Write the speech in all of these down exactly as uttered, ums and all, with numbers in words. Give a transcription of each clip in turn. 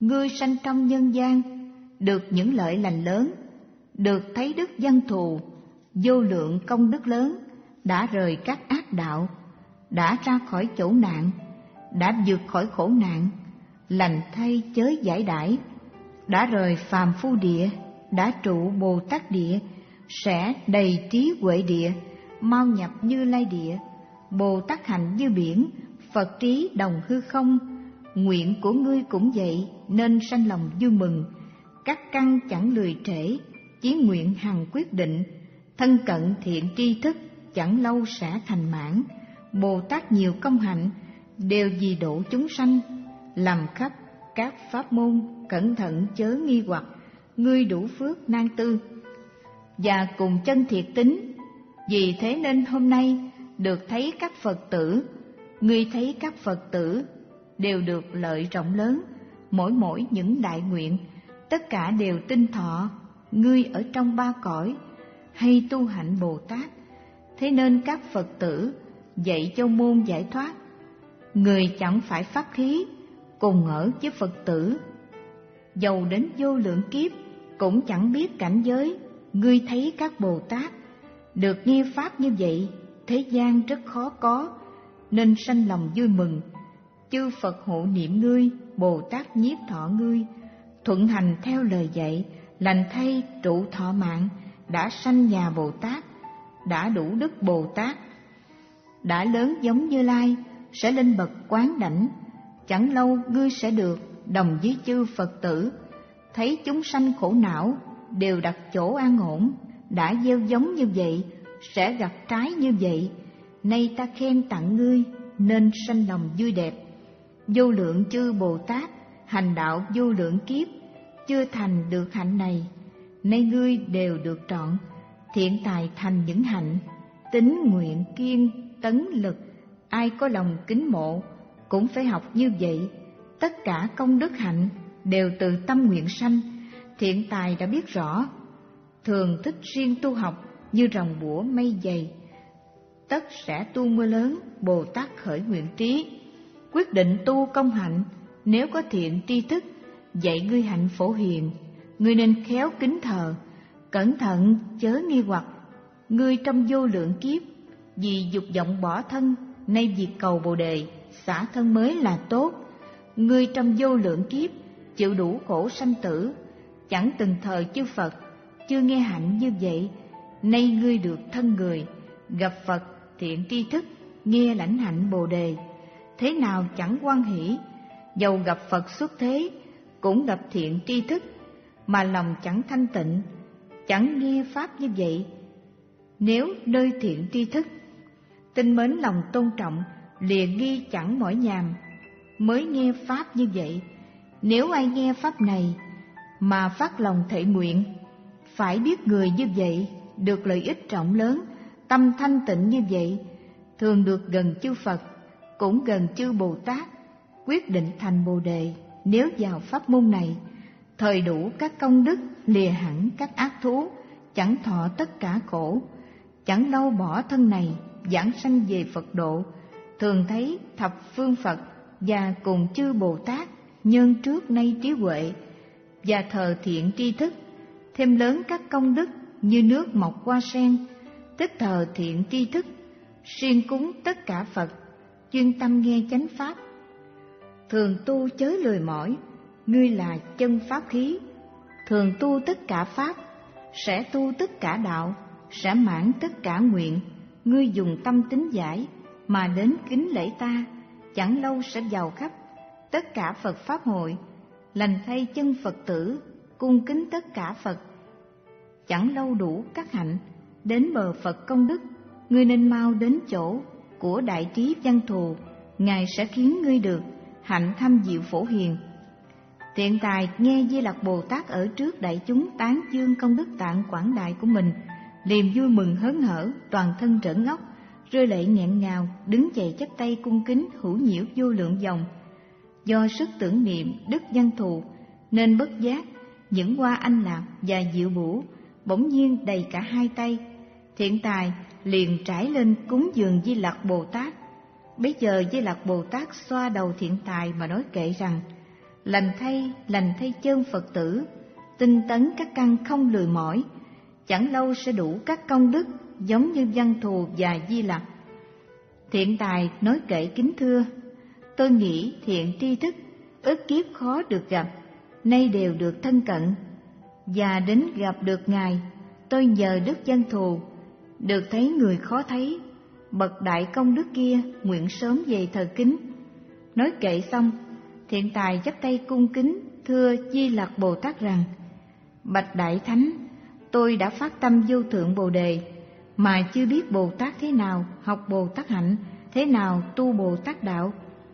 ngươi sanh trong nhân gian, được những lợi lành lớn, được thấy đức dân thù, vô lượng công đức lớn, đã rời các ác đạo, đã ra khỏi chỗ nạn, đã vượt khỏi khổ nạn, lành thay chớ giải đãi, đã rời phàm phu địa, đã trụ Bồ Tát địa, sẽ đầy trí huệ địa, mau nhập Như Lai địa. Bồ Tát hạnh như biển, Phật trí đồng hư không. Nguyện của ngươi cũng vậy, nên sanh lòng vui mừng. Các căn chẳng lười trễ, chí nguyện hằng quyết định. Thân cận thiện tri thức, chẳng lâu sẽ thành mãn. Bồ Tát nhiều công hạnh, đều vì độ chúng sanh. Làm khắp các pháp môn, cẩn thận chớ nghi hoặc. Ngươi đủ phước nan tư, và cùng chân thiệt tính. Vì thế nên hôm nay được thấy các Phật tử, ngươi thấy các Phật tử đều được lợi rộng lớn, mỗi mỗi những đại nguyện, tất cả đều tinh thọ. Ngươi ở trong ba cõi, hay tu hạnh Bồ Tát. Thế nên các Phật tử dạy cho môn giải thoát. Người chẳng phải pháp khí, cùng ở với Phật tử, dầu đến vô lượng kiếp cũng chẳng biết cảnh giới. Ngươi thấy các Bồ Tát được nghe pháp như vậy, thế gian rất khó có, nên sanh lòng vui mừng. Chư Phật hộ niệm ngươi, Bồ Tát nhiếp thọ ngươi, thuận hành theo lời dạy, lành thay trụ thọ mạng, đã sanh nhà Bồ Tát, đã đủ đức Bồ Tát, đã lớn giống Như Lai, sẽ lên bậc quán đảnh. Chẳng lâu ngươi sẽ được đồng với chư Phật tử, thấy chúng sanh khổ não đều đặt chỗ an ổn, đã gieo giống như vậy sẽ gặt trái như vậy. Nay ta khen tặng ngươi, nên sanh lòng vui đẹp. Vô lượng chư Bồ Tát hành đạo vô lượng kiếp, chưa thành được hạnh này, nay ngươi đều được trọn. Thiện tài thành những hạnh, tín nguyện kiên tấn lực. Ai có lòng kính mộ cũng phải học như vậy. Tất cả công đức hạnh đều từ tâm nguyện sanh. Thiện tài đã biết rõ, thường thích riêng tu học như ròng bủa mây dày. Tất sẽ tu mưa lớn, Bồ Tát khởi nguyện trí. Quyết định tu công hạnh, nếu có thiện tri thức, dạy ngươi hạnh phổ hiền. Ngươi nên khéo kính thờ, cẩn thận chớ nghi hoặc. Ngươi trong vô lượng kiếp, vì dục vọng bỏ thân, nay việc cầu Bồ đề, xả thân mới là tốt. Ngươi trong vô lượng kiếp, chịu đủ khổ sanh tử, chẳng từng thờ chư Phật, chưa nghe hạnh như vậy. Nay ngươi được thân người, gặp Phật thiện tri thức, nghe lãnh hạnh Bồ đề, thế nào chẳng hoan hỷ. Dầu gặp Phật xuất thế, cũng gặp thiện tri thức, mà lòng chẳng thanh tịnh, chẳng nghe pháp như vậy. Nếu nơi thiện tri thức, tinh mến lòng tôn trọng, lìa nghi chẳng mỏi nhàm, mới nghe pháp như vậy. Nếu ai nghe pháp này mà phát lòng thệ nguyện, phải biết người như vậy được lợi ích rộng lớn, tâm thanh tịnh như vậy, thường được gần chư Phật, cũng gần chư Bồ Tát, quyết định thành Bồ đề. Nếu vào pháp môn này, thời đủ các công đức, lìa hẳn các ác thú, chẳng thọ tất cả khổ, chẳng lâu bỏ thân này, giảng sanh về Phật độ. Thường thấy thập phương Phật và cùng chư Bồ Tát, nhân trước nay trí huệ, và thờ thiện tri thức, thêm lớn các công đức như nước mọc hoa sen. Tức thờ thiện tri thức, siêng cúng tất cả Phật, chuyên tâm nghe chánh pháp. Thường tu chớ lười mỏi, ngươi là chân pháp khí. Thường tu tất cả pháp, sẽ tu tất cả đạo, sẽ mãn tất cả nguyện. Ngươi dùng tâm tín giải mà đến kính lễ ta, chẳng lâu sẽ vào khắp tất cả Phật pháp hội, lành thay chân Phật tử, cung kính tất cả Phật. Chẳng lâu đủ các hạnh, đến bờ Phật công đức. Ngươi nên mau đến chỗ của đại trí văn thù, Ngài sẽ khiến ngươi được hạnh thâm diệu phổ hiền. Thiện tài nghe Di Lặc Bồ Tát ở trước đại chúng tán dương công đức tạng quảng đại của mình, liền vui mừng hớn hở, toàn thân trởn ngóc, rơi lệ nghẹn ngào, đứng dậy chắp tay cung kính hữu nhiễu vô lượng dòng. Do sức tưởng niệm đức văn thù, nên bất giác những hoa anh lạc và diệu bủ bỗng nhiên đầy cả hai tay. Thiện tài liền trải lên cúng dường Di Lặc Bồ Tát. Bấy giờ Di Lặc Bồ Tát xoa đầu thiện tài mà nói kệ rằng: Lành thay, lành thay chân Phật tử, tinh tấn các căn không lười mỏi, chẳng lâu sẽ đủ các công đức giống như Văn Thù và Di Lặc. Thiện tài nói kệ kính thưa, tôi nghĩ thiện tri thức ức kiếp khó được gặp, nay đều được thân cận, và đến gặp được Ngài, tôi nhờ đức Văn Thù được thấy người khó thấy, bậc đại công đức kia nguyện sớm về thờ kính. Nói kệ xong, thiện tài chắp tay cung kính thưa Di Lặc Bồ Tát rằng: Bạch Đại Thánh, tôi đã phát tâm vô thượng Bồ Đề, mà chưa biết Bồ Tát thế nào học Bồ Tát hạnh, thế nào tu Bồ Tát đạo.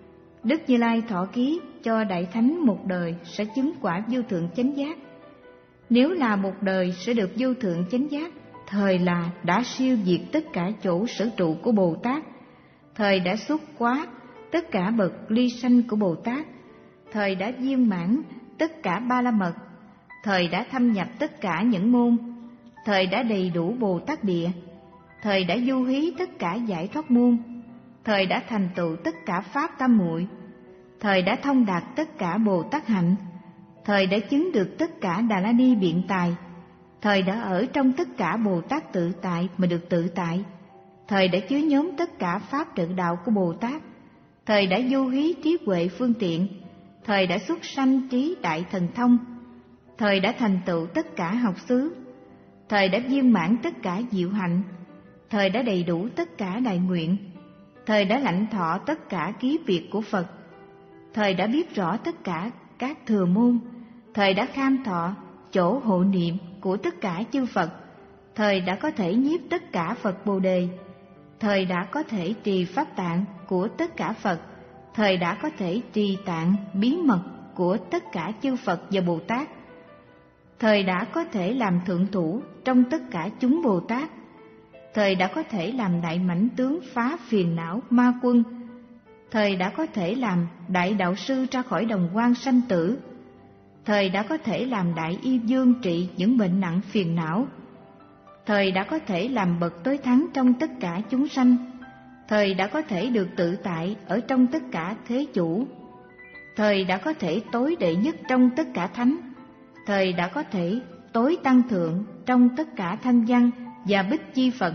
Đức Như Lai thọ ký cho Đại Thánh một đời sẽ chứng quả vô thượng chánh giác. Nếu là một đời sẽ được vô thượng chánh giác, thời là đã siêu diệt tất cả chỗ sở trụ của Bồ Tát, thời đã xuất quá tất cả bậc ly sanh của Bồ Tát, thời đã viên mãn tất cả ba la mật, thời đã thâm nhập tất cả những môn, thời đã đầy đủ Bồ Tát địa, thời đã du hí tất cả giải thoát môn, thời đã thành tựu tất cả pháp tam muội, thời đã thông đạt tất cả Bồ Tát hạnh, thời đã chứng được tất cả Đà La Ni biện tài, thời đã ở trong tất cả Bồ Tát tự tại mà được tự tại, thời đã chứa nhóm tất cả pháp trợ đạo của Bồ Tát, thời đã du hí trí huệ phương tiện, thời đã xuất sanh trí đại thần thông, thời đã thành tựu tất cả học xứ, thời đã viên mãn tất cả diệu hạnh, thời đã đầy đủ tất cả đại nguyện, thời đã lãnh thọ tất cả ký việc của Phật, thời đã biết rõ tất cả các thừa môn, thời đã kham thọ chỗ hộ niệm của tất cả chư Phật, thời đã có thể nhiếp tất cả Phật Bồ Đề, thời đã có thể trì pháp tạng của tất cả Phật, thời đã có thể trì tạng bí mật của tất cả chư Phật và Bồ Tát, thời đã có thể làm thượng thủ trong tất cả chúng Bồ Tát, thời đã có thể làm đại mãnh tướng phá phiền não ma quân, thời đã có thể làm đại đạo sư ra khỏi đồng quan sanh tử, thời đã có thể làm đại y dương trị những bệnh nặng phiền não, thời đã có thể làm bậc tối thắng trong tất cả chúng sanh, thời đã có thể được tự tại ở trong tất cả thế chủ, thời đã có thể tối đệ nhất trong tất cả thánh, thời đã có thể tối tăng thượng trong tất cả thanh văn và bích chi Phật,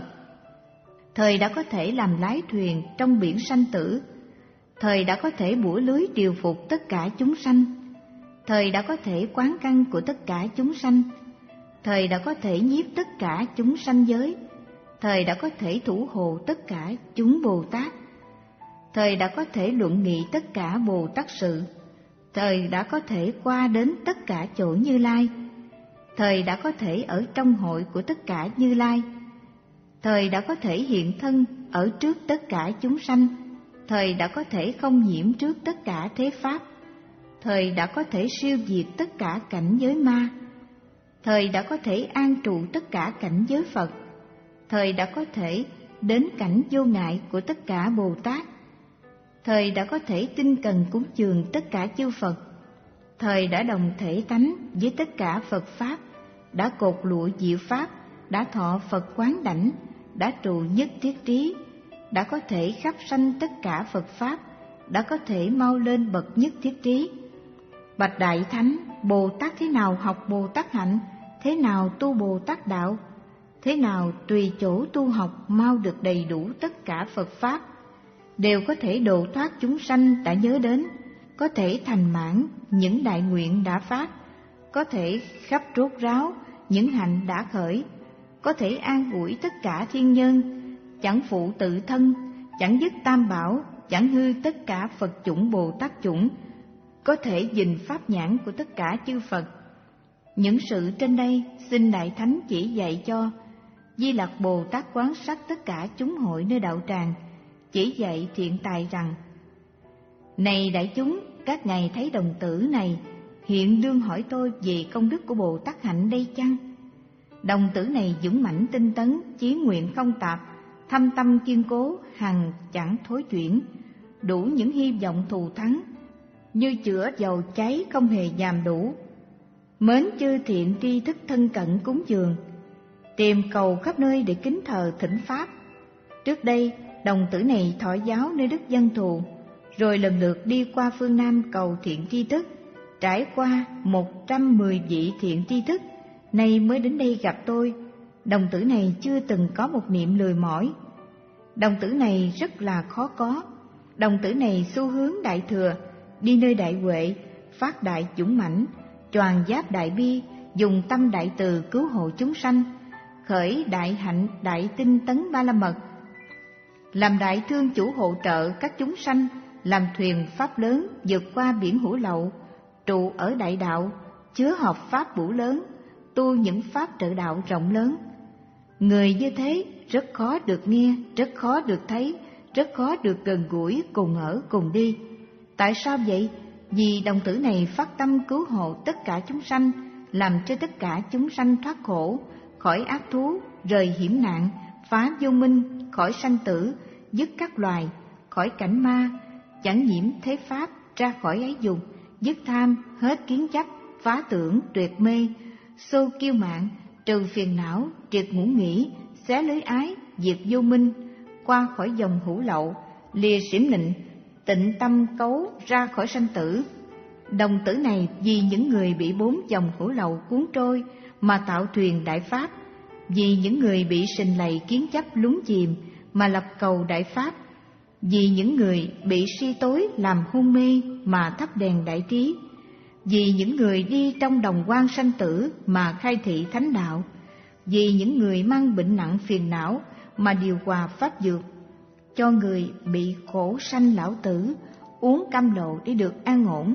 thời đã có thể làm lái thuyền trong biển sanh tử, thời đã có thể bủa lưới điều phục tất cả chúng sanh, thời đã có thể quán căn của tất cả chúng sanh, thời đã có thể nhiếp tất cả chúng sanh giới, thời đã có thể thủ hộ tất cả chúng Bồ Tát, thời đã có thể luận nghị tất cả Bồ Tát sự, thời đã có thể qua đến tất cả chỗ Như Lai, thời đã có thể ở trong hội của tất cả Như Lai, thời đã có thể hiện thân ở trước tất cả chúng sanh, thời đã có thể không nhiễm trước tất cả thế pháp, thời đã có thể siêu diệt tất cả cảnh giới ma, thời đã có thể an trụ tất cả cảnh giới Phật, thời đã có thể đến cảnh vô ngại của tất cả Bồ Tát, thời đã có thể tinh cần cúng dường tất cả chư Phật, thời đã đồng thể tánh với tất cả Phật Pháp, đã cột lụa diệu Pháp, đã thọ Phật quán đảnh, đã trụ nhất thiết trí, đã có thể khắp sanh tất cả Phật Pháp, đã có thể mau lên bậc nhất thiết trí. Bạch Đại Thánh, Bồ Tát thế nào học Bồ Tát hạnh, thế nào tu Bồ Tát đạo, thế nào tùy chỗ tu học mau được đầy đủ tất cả Phật Pháp, đều có thể độ thoát chúng sanh đã nhớ đến, có thể thành mãn những đại nguyện đã phát, có thể khắp rốt ráo những hạnh đã khởi, có thể an ủi tất cả thiên nhân, chẳng phụ tự thân, chẳng dứt tam bảo, chẳng hư tất cả Phật chủng Bồ Tát chủng, có thể dình pháp nhãn của tất cả chư Phật. Những sự trên đây xin Đại Thánh chỉ dạy cho. Di Lặc Bồ Tát quán sát tất cả chúng hội nơi đạo tràng, chỉ dạy thiện tài rằng: Này đại chúng, các ngài thấy đồng tử này hiện đương hỏi tôi về công đức của Bồ Tát hạnh đây chăng? Đồng tử này dũng mãnh tinh tấn, chí nguyện không tạp, thâm tâm kiên cố, hằng chẳng thối chuyển, đủ những hy vọng thù thắng, như chữa dầu cháy không hề dàm đủ. Mến chư thiện tri thức thân cận cúng dường, tìm cầu khắp nơi để kính thờ thỉnh pháp. Trước đây, đồng tử này thọ giáo nơi Đức Văn Thù, rồi lần lượt đi qua phương Nam cầu thiện tri thức, trải qua một trăm mười vị thiện tri thức, nay mới đến đây gặp tôi. Đồng tử này chưa từng có một niệm lười mỏi. Đồng tử này rất là khó có. Đồng tử này xu hướng đại thừa, đi nơi đại huệ, phát đại dũng mãnh, choàng giáp đại bi, dùng tâm đại từ cứu hộ chúng sanh, khởi đại hạnh đại tinh tấn ba la mật, làm đại thương chủ hộ trợ các chúng sanh, làm thuyền pháp lớn vượt qua biển hữu lậu, trụ ở đại đạo, chứa học pháp vũ lớn, tu những pháp trợ đạo rộng lớn. Người như thế rất khó được nghe, rất khó được thấy, rất khó được gần gũi, cùng ở cùng đi. Tại sao vậy? Vì đồng tử này phát tâm cứu hộ tất cả chúng sanh, làm cho tất cả chúng sanh thoát khổ, khỏi ác thú, rời hiểm nạn, phá vô minh, khỏi sanh tử, dứt các loài, khỏi cảnh ma, chẳng nhiễm thế pháp, ra khỏi ái dục, dứt tham, hết kiến chấp, phá tưởng, tuyệt mê, xô kiêu mạn, trừ phiền não, triệt ngũ nghỉ, xé lưới ái, diệt vô minh, qua khỏi dòng hữu lậu, lìa xỉm nịnh, tịnh tâm cấu ra khỏi sanh tử. Đồng tử này vì những người bị bốn dòng hữu lậu cuốn trôi mà tạo thuyền đại pháp, vì những người bị sình lầy kiến chấp lún chìm mà lập cầu đại pháp, vì những người bị si tối làm hôn mê mà thắp đèn đại trí, vì những người đi trong đồng quan sanh tử mà khai thị thánh đạo, vì những người mang bệnh nặng phiền não mà điều hòa pháp dược, cho người bị khổ sanh lão tử uống cam lộ để được an ổn,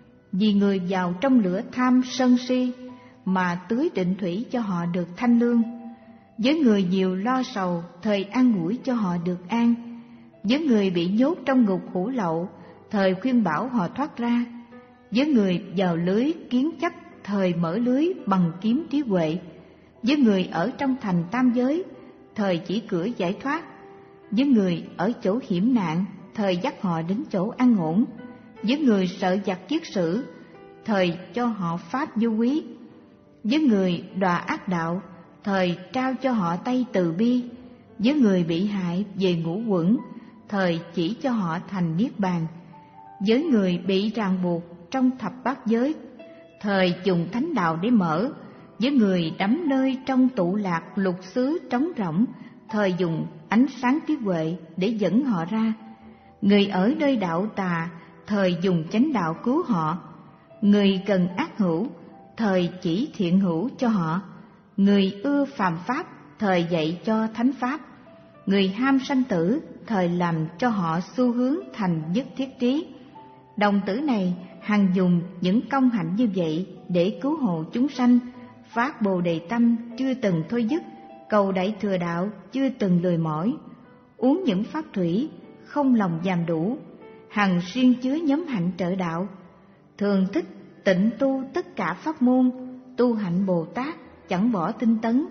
vì người vào trong lửa tham sân si mà tưới định thủy cho họ được thanh lương, với người nhiều lo sầu thời an ủi cho họ được an, với người bị nhốt trong ngục hữu lậu thời khuyên bảo họ thoát ra, với người vào lưới kiến chấp thời mở lưới bằng kiếm trí huệ, với người ở trong thành tam giới thời chỉ cửa giải thoát, với người ở chỗ hiểm nạn thời dắt họ đến chỗ an ổn, với người sợ giặc giết sử thời cho họ pháp vô quý, với người đọa ác đạo thời trao cho họ tay từ bi, với người bị hại về ngũ quẩn thời chỉ cho họ thành niết bàn, với người bị ràng buộc trong thập bát giới thời dùng thánh đạo để mở, với người đắm nơi trong tụ lạc lục xứ trống rỗng thời dùng ánh sáng trí huệ để dẫn họ ra, người ở nơi đạo tà thời dùng chánh đạo cứu họ, người cần ác hữu thời chỉ thiện hữu cho họ, người ưa phàm pháp thời dạy cho thánh pháp, người ham sanh tử thời làm cho họ xu hướng thành nhất thiết trí. Đồng tử này hằng dùng những công hạnh như vậy để cứu hộ chúng sanh, phát bồ đề tâm chưa từng thôi dứt, cầu đại thừa đạo chưa từng lười mỏi, uống những pháp thủy không lòng dàm đủ, hằng xuyên chứa nhóm hạnh trợ đạo, thường thích tịnh tu tất cả pháp môn, tu hạnh Bồ Tát chẳng bỏ tinh tấn,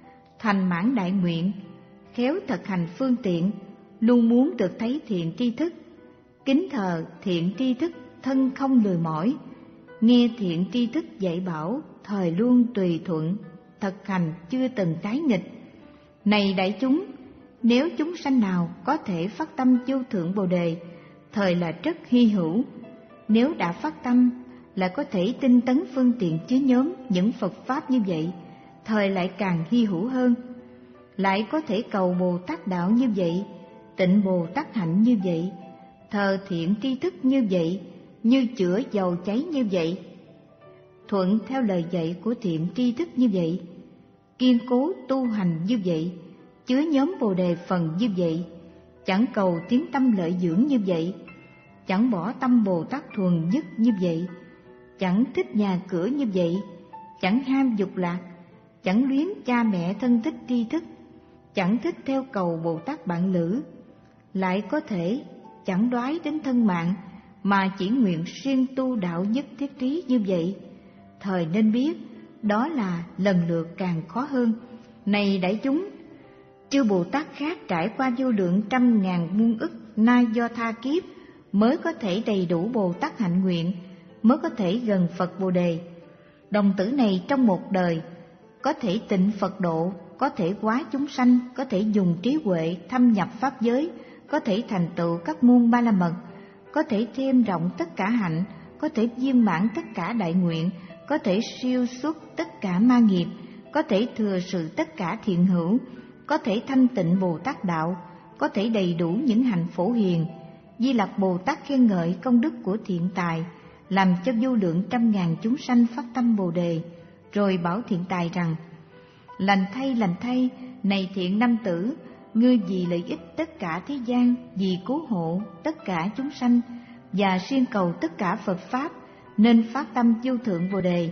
thành mãn đại nguyện, khéo thực hành phương tiện, luôn muốn được thấy thiện tri thức, kính thờ thiện tri thức thân không lười mỏi, nghe thiện tri thức dạy bảo thời luôn tùy thuận, thực hành chưa từng trái nghịch. Này đại chúng, nếu chúng sanh nào có thể phát tâm vô thượng Bồ đề, thời là rất hy hữu. Nếu đã phát tâm là có thể tinh tấn phương tiện chứa nhóm những Phật pháp như vậy, thời lại càng hy hữu hơn. Lại có thể cầu Bồ Tát đạo như vậy, tịnh Bồ Tát hạnh như vậy, thờ thiện tri thức như vậy, như chữa dầu cháy như vậy, thuận theo lời dạy của thiện tri thức như vậy, kiên cố tu hành như vậy, chứa nhóm Bồ đề phần như vậy, chẳng cầu tiếng tâm lợi dưỡng như vậy, chẳng bỏ tâm Bồ Tát thuần nhất như vậy, chẳng thích nhà cửa như vậy, chẳng ham dục lạc, chẳng luyến cha mẹ thân thích tri thức, chẳng thích theo cầu Bồ Tát bạn lữ, lại có thể chẳng đoái đến thân mạng mà chỉ nguyện siêng tu đạo nhất thiết trí như vậy, thời nên biết đó là lần lượt càng khó hơn. Này đại chúng, chư Bồ Tát khác trải qua vô lượng trăm ngàn muôn ức na do tha kiếp mới có thể đầy đủ Bồ Tát hạnh nguyện, mới có thể gần Phật Bồ đề. Đồng tử này trong một đời có thể tịnh Phật độ, có thể hóa chúng sanh, có thể dùng trí huệ thâm nhập pháp giới, có thể thành tựu các môn ba la mật, có thể thêm rộng tất cả hạnh, có thể viên mãn tất cả đại nguyện, có thể siêu xuất tất cả ma nghiệp, có thể thừa sự tất cả thiện hữu, có thể thanh tịnh Bồ Tát đạo, có thể đầy đủ những hạnh phổ hiền. Di Lặc Bồ Tát khen ngợi công đức của thiện tài, làm cho vô lượng trăm ngàn chúng sanh phát tâm Bồ đề, rồi bảo thiện tài rằng: lành thay, lành thay, này thiện nam tử, ngươi vì lợi ích tất cả thế gian, vì cứu hộ tất cả chúng sanh và siêng cầu tất cả Phật pháp, nên phát tâm vô thượng Bồ đề.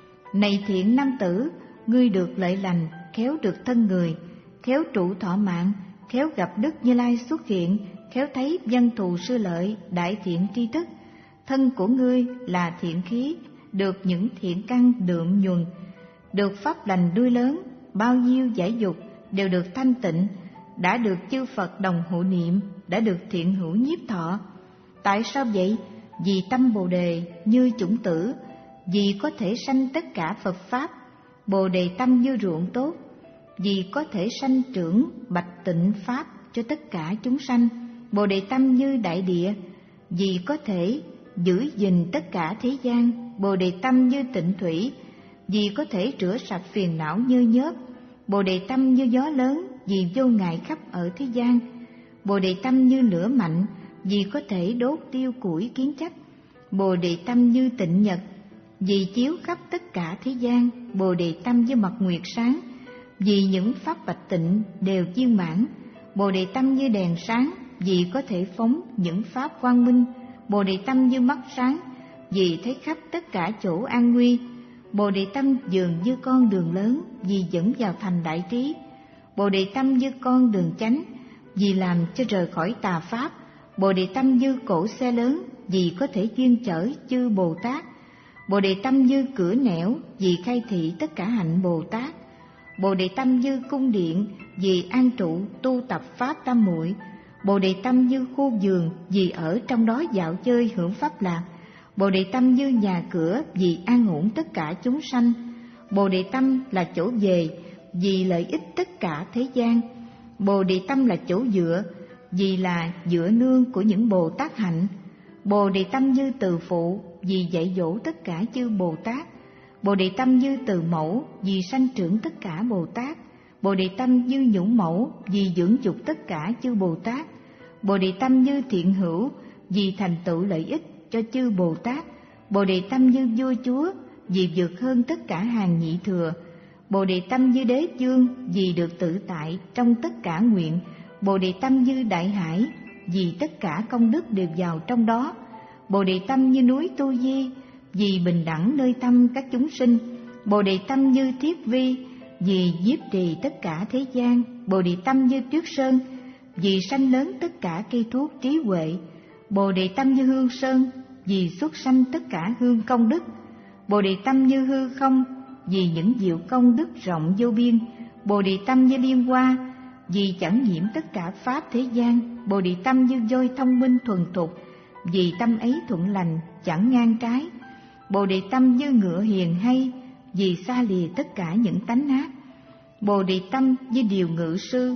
Này thiện nam tử, ngươi được lợi lành, khéo được thân người, khéo trụ thọ mạng, khéo gặp Đức Như Lai xuất hiện, khéo thấy dân thù sư lợi, đại thiện tri thức. Thân của ngươi là thiện khí, được những thiện căn đượm nhuần, được pháp lành đuôi lớn, bao nhiêu giải dục đều được thanh tịnh, đã được chư Phật đồng hộ niệm, đã được thiện hữu nhiếp thọ. Tại sao vậy? Vì tâm Bồ đề như chủng tử, vì có thể sanh tất cả Phật pháp. Bồ đề tâm như ruộng tốt, vì có thể sanh trưởng bạch tịnh pháp cho tất cả chúng sanh. Bồ đề tâm như đại địa, vì có thể giữ gìn tất cả thế gian. Bồ đề tâm như tịnh thủy, vì có thể rửa sạch phiền não nhơ nhớp. Bồ đề tâm như gió lớn, vì vô ngại khắp ở thế gian. Bồ đề tâm như lửa mạnh, vì có thể đốt tiêu củi kiến chấp. Bồ đề tâm như tịnh nhật, vì chiếu khắp tất cả thế gian. Bồ đề tâm như mặt nguyệt sáng, vì những pháp bạch tịnh đều viên mãn. Bồ đề tâm như đèn sáng, vì có thể phóng những pháp quang minh. Bồ đề tâm như mắt sáng, vì thấy khắp tất cả chỗ an nguy. Bồ đề tâm dường như con đường lớn, vì dẫn vào thành đại trí. Bồ đề tâm như con đường chánh, vì làm cho rời khỏi tà pháp. Bồ đề tâm như cỗ xe lớn, vì có thể chuyên chở chư Bồ Tát. Bồ đề tâm như cửa nẻo, vì khai thị tất cả hạnh Bồ Tát. Bồ đề tâm như cung điện, vì an trụ tu tập pháp tam muội. Bồ đề tâm như khu vườn, vì ở trong đó dạo chơi hưởng pháp lạc. Bồ đề tâm như nhà cửa, vì an ổn tất cả chúng sanh. Bồ đề tâm là chỗ về, vì lợi ích tất cả thế gian. Bồ đề tâm là chỗ dựa, vì là dựa nương của những Bồ Tát hạnh. Bồ đề tâm như từ phụ, vì dạy dỗ tất cả chư Bồ Tát. Bồ đề tâm như từ mẫu, vì sanh trưởng tất cả Bồ Tát. Bồ đề tâm như nhũ mẫu, vì dưỡng dục tất cả chư Bồ Tát. Bồ đề tâm như thiện hữu, vì thành tựu lợi ích cho chư Bồ Tát. Bồ đề tâm như vua chúa, vì vượt hơn tất cả hàng nhị thừa. Bồ đề tâm như đế vương, vì được tự tại trong tất cả nguyện. Bồ đề tâm như đại hải, vì tất cả công đức đều vào trong đó. Bồ đề tâm như núi Tu Di, vì bình đẳng nơi tâm các chúng sinh. Bồ đề tâm như thiết vi, vì nhiếp trì tất cả thế gian. Bồ đề tâm như tuyết sơn, vì sanh lớn tất cả cây thuốc trí huệ. Bồ đề tâm như hương sơn, vì xuất sanh tất cả hương công đức. Bồ đề tâm như hư không, vì những diệu công đức rộng vô biên. Bồ đề tâm như liên hoa, vì chẳng nhiễm tất cả pháp thế gian. Bồ đề tâm như voi thông minh thuần thục, vì tâm ấy thuận lành chẳng ngang trái. Bồ đề tâm như ngựa hiền hay, vì xa lìa tất cả những tánh ác. Bồ đề tâm như điều ngự sư,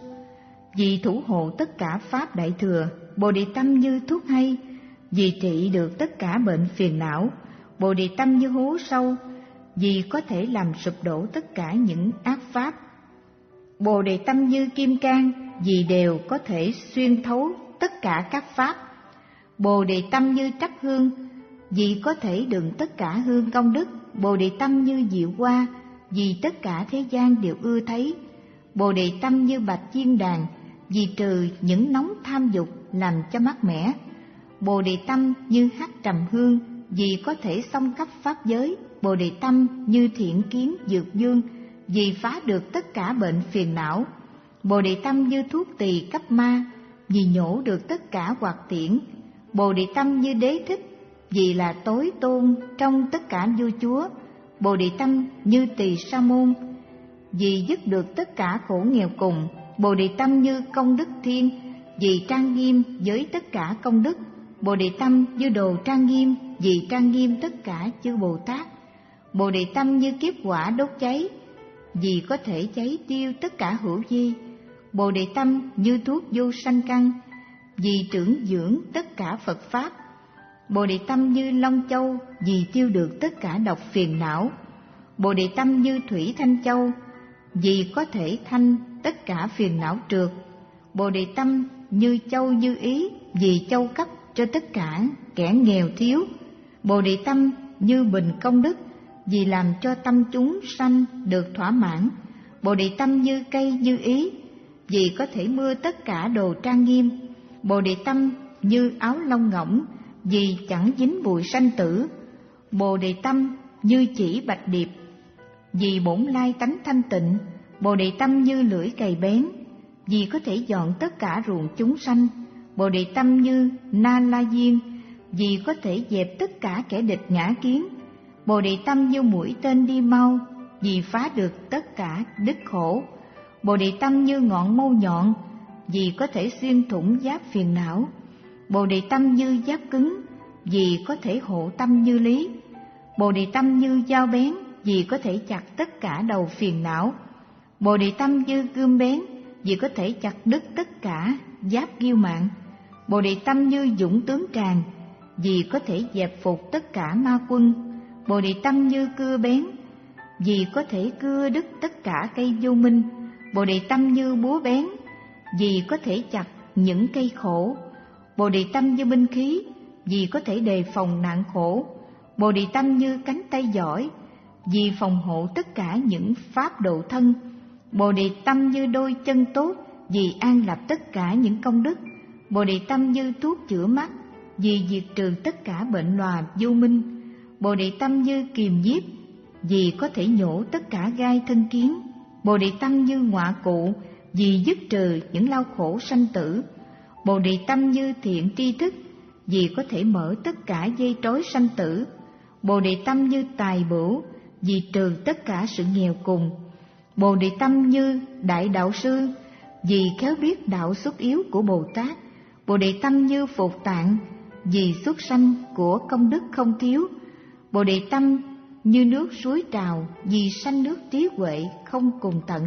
vì thủ hộ tất cả pháp đại thừa. Bồ đề tâm như thuốc hay, vì trị được tất cả bệnh phiền não. Bồ đề tâm như hố sâu, vì có thể làm sụp đổ tất cả những ác pháp. Bồ đề tâm như kim cang, vì đều có thể xuyên thấu tất cả các pháp. Bồ đề tâm như trắc hương, vì có thể đựng tất cả hương công đức. Bồ đề tâm như diệu hoa, vì tất cả thế gian đều ưa thấy. Bồ đề tâm như bạch chiên đàn, vì trừ những nóng tham dục làm cho mát mẻ. Bồ đề tâm như hắc trầm hương, vì có thể xông khắp pháp giới. Bồ đề tâm như thiện kiến dược dương, vì phá được tất cả bệnh phiền não. Bồ đề tâm như thuốc tỳ cấp ma, vì nhổ được tất cả hoạt tiễn. Bồ đề tâm như đế thích, vì là tối tôn trong tất cả vua chúa. Bồ đề tâm như tỳ sa môn, vì dứt được tất cả khổ nghèo cùng. Bồ đề tâm như công đức thiên, vì trang nghiêm với tất cả công đức. Bồ đề tâm như đồ trang nghiêm, vì trang nghiêm tất cả chư Bồ Tát. Bồ đề tâm như kiếp quả đốt cháy, vì có thể cháy tiêu tất cả hữu vi. Bồ đề tâm như thuốc vô sanh căn, vì trưởng dưỡng tất cả Phật pháp. Bồ đề tâm như long châu, vì tiêu được tất cả độc phiền não. Bồ đề tâm như thủy thanh châu, vì có thể thanh tất cả phiền não trượt. Bồ đề tâm như châu như ý, vì châu cấp cho tất cả kẻ nghèo thiếu. Bồ đề tâm như bình công đức, vì làm cho tâm chúng sanh được thỏa mãn. Bồ đề tâm như cây như ý, vì có thể mưa tất cả đồ trang nghiêm. Bồ đề tâm như áo lông ngỗng, vì chẳng dính bụi sanh tử. Bồ đề tâm như chỉ bạch điệp, vì bổn lai tánh thanh tịnh. Bồ đề tâm như lưỡi cày bén, vì có thể dọn tất cả ruộng chúng sanh. Bồ đề tâm như na la diên, vì có thể dẹp tất cả kẻ địch ngã kiến. Bồ đề tâm như mũi tên đi mau, vì phá được tất cả đứt khổ. Bồ đề tâm như ngọn mâu nhọn, vì có thể xuyên thủng giáp phiền não. Bồ đề tâm như giáp cứng, vì có thể hộ tâm như lý. Bồ đề tâm như dao bén, vì có thể chặt tất cả đầu phiền não. Bồ đề tâm như gươm bén, vì có thể chặt đứt tất cả giáp kiêu mạn. Bồ đề tâm như dũng tướng tràng, vì có thể dẹp phục tất cả ma quân. Bồ đề tâm như cưa bén, vì có thể cưa đứt tất cả cây vô minh. Bồ đề tâm như búa bén, vì có thể chặt những cây khổ. Bồ đề tâm như binh khí, vì có thể đề phòng nạn khổ. Bồ đề tâm như cánh tay giỏi, vì phòng hộ tất cả những pháp độ thân. Bồ đề tâm như đôi chân tốt, vì an lập tất cả những công đức. Bồ đề tâm như thuốc chữa mắt, vì diệt trừ tất cả bệnh lòa vô minh. Bồ đề tâm như kiềm nhiếp, vì có thể nhổ tất cả gai thân kiến. Bồ đề tâm như ngọa cụ, vì dứt trừ những lao khổ sanh tử. Bồ đề tâm như thiện tri thức, vì có thể mở tất cả dây trói sanh tử. Bồ đề tâm như tài bửu, vì trừ tất cả sự nghèo cùng. Bồ đề tâm như đại đạo sư, vì khéo biết đạo xuất yếu của Bồ Tát. Bồ đề tâm như phục tạng, vì xuất sanh của công đức không thiếu. Bồ đề tâm như nước suối trào, vì sanh nước trí huệ không cùng tận.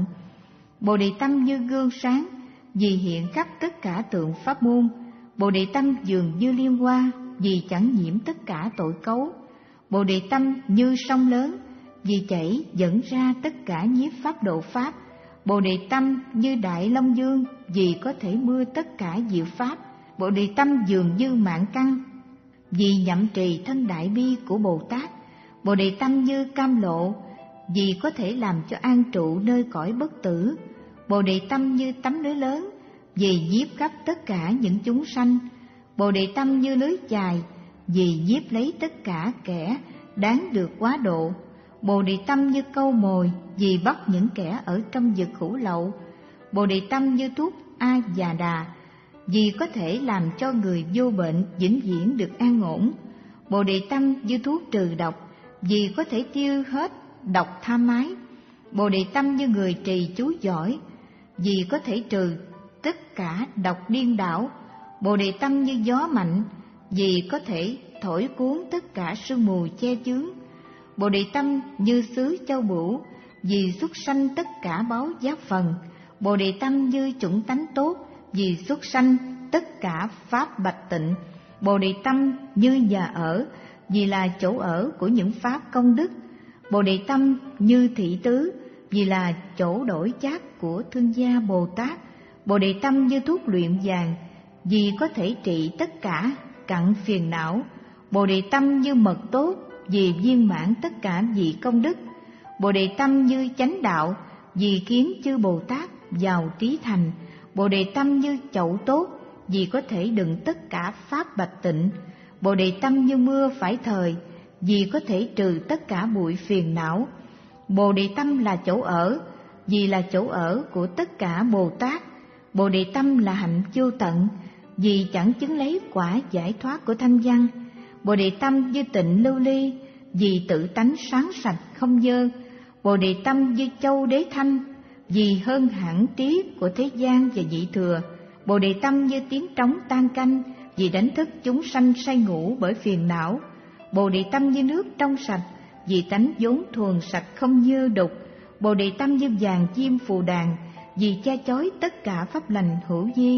Bồ đề tâm như gương sáng, vì hiện khắp tất cả tượng pháp môn. Bồ đề tâm dường như liên hoa, vì chẳng nhiễm tất cả tội cấu. Bồ đề tâm như sông lớn, vì chảy dẫn ra tất cả nhiếp pháp độ pháp. Bồ đề tâm như đại long dương, vì có thể mưa tất cả diệu pháp. Bồ đề tâm dường như mạng căn, vì nhậm trì thân đại bi của Bồ Tát. Bồ đề tâm như cam lộ, vì có thể làm cho an trụ nơi cõi bất tử. Bồ đề tâm như tấm lưới lớn, vì giết khắp tất cả những chúng sanh. Bồ đề tâm như lưới chài, vì giết lấy tất cả kẻ đáng được quá độ. Bồ đề tâm như câu mồi, vì bắt những kẻ ở trong vực hữu lậu. Bồ đề tâm như thuốc a già đà, vì có thể làm cho người vô bệnh vĩnh viễn được an ổn. Bồ đề tâm như thuốc trừ độc, vì có thể tiêu hết độc tham ái. Bồ đề tâm như người trì chú giỏi, vì có thể trừ tất cả độc điên đảo. Bồ đề tâm như gió mạnh, vì có thể thổi cuốn tất cả sương mù che chướng. Bồ đề tâm như xứ châu bửu, vì xuất sanh tất cả báo giác phần. Bồ đề tâm như chủng tánh tốt, vì xuất sanh tất cả pháp bạch tịnh. Bồ đề tâm như nhà ở, vì là chỗ ở của những pháp công đức. Bồ đề tâm như thị tứ, vì là chỗ đổi chác của thương gia Bồ Tát. Bồ đề tâm như thuốc luyện vàng, vì có thể trị tất cả cặn phiền não. Bồ đề tâm như mật tốt, vì viên mãn tất cả vị công đức. Bồ đề tâm như chánh đạo, vì khiến chư Bồ Tát vào trí thành. Bồ đề tâm như chậu tốt, vì có thể đựng tất cả pháp bạch tịnh. Bồ đề tâm như mưa phải thời, vì có thể trừ tất cả bụi phiền não. Bồ đề tâm là chỗ ở, vì là chỗ ở của tất cả Bồ Tát. Bồ đề tâm là hạnh vô tận, vì chẳng chứng lấy quả giải thoát của thanh văn. Bồ đề tâm như tịnh lưu ly, vì tự tánh sáng sạch không dơ. Bồ đề tâm như châu đế thanh, vì hơn hẳn trí của thế gian và vị thừa. Bồ đề tâm như tiếng trống tan canh, vì đánh thức chúng sanh say ngủ bởi phiền não. Bồ đề tâm như nước trong sạch, vì tánh vốn thuần sạch không dơ đục. Bồ đề tâm như vàng chim phù đàn, vì che chói tất cả pháp lành hữu vi.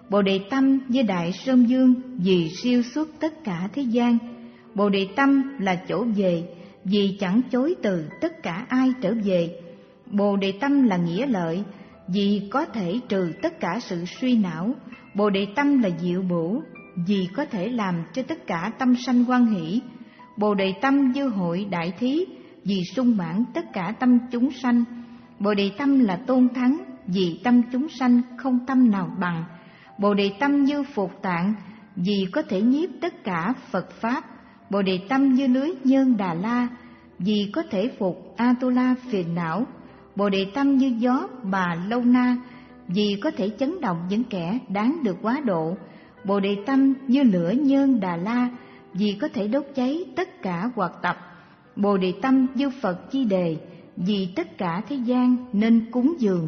Bồ Đề Tâm như đại sơn dương vì siêu xuất tất cả thế gian. Bồ Đề Tâm là chỗ về vì chẳng chối từ tất cả ai trở về. Bồ Đề Tâm là nghĩa lợi vì có thể trừ tất cả sự suy não. Bồ Đề Tâm là diệu bổ vì có thể làm cho tất cả tâm sanh hoan hỷ. Bồ Đề Tâm như hội đại thí vì sung mãn tất cả tâm chúng sanh. Bồ Đề Tâm là tôn thắng vì tâm chúng sanh không tâm nào bằng. Bồ Đề Tâm như phục tạng vì có thể nhiếp tất cả Phật Pháp. Bồ Đề Tâm như lưới Nhơn Đà La vì có thể phục Atula phiền não. Bồ Đề Tâm như gió Bà Lâu Na vì có thể chấn động những kẻ đáng được quá độ. Bồ Đề Tâm như lửa Nhơn Đà La vì có thể đốt cháy tất cả hoạt tập. Bồ Đề Tâm như Phật Chi Đề vì tất cả thế gian nên cúng dường.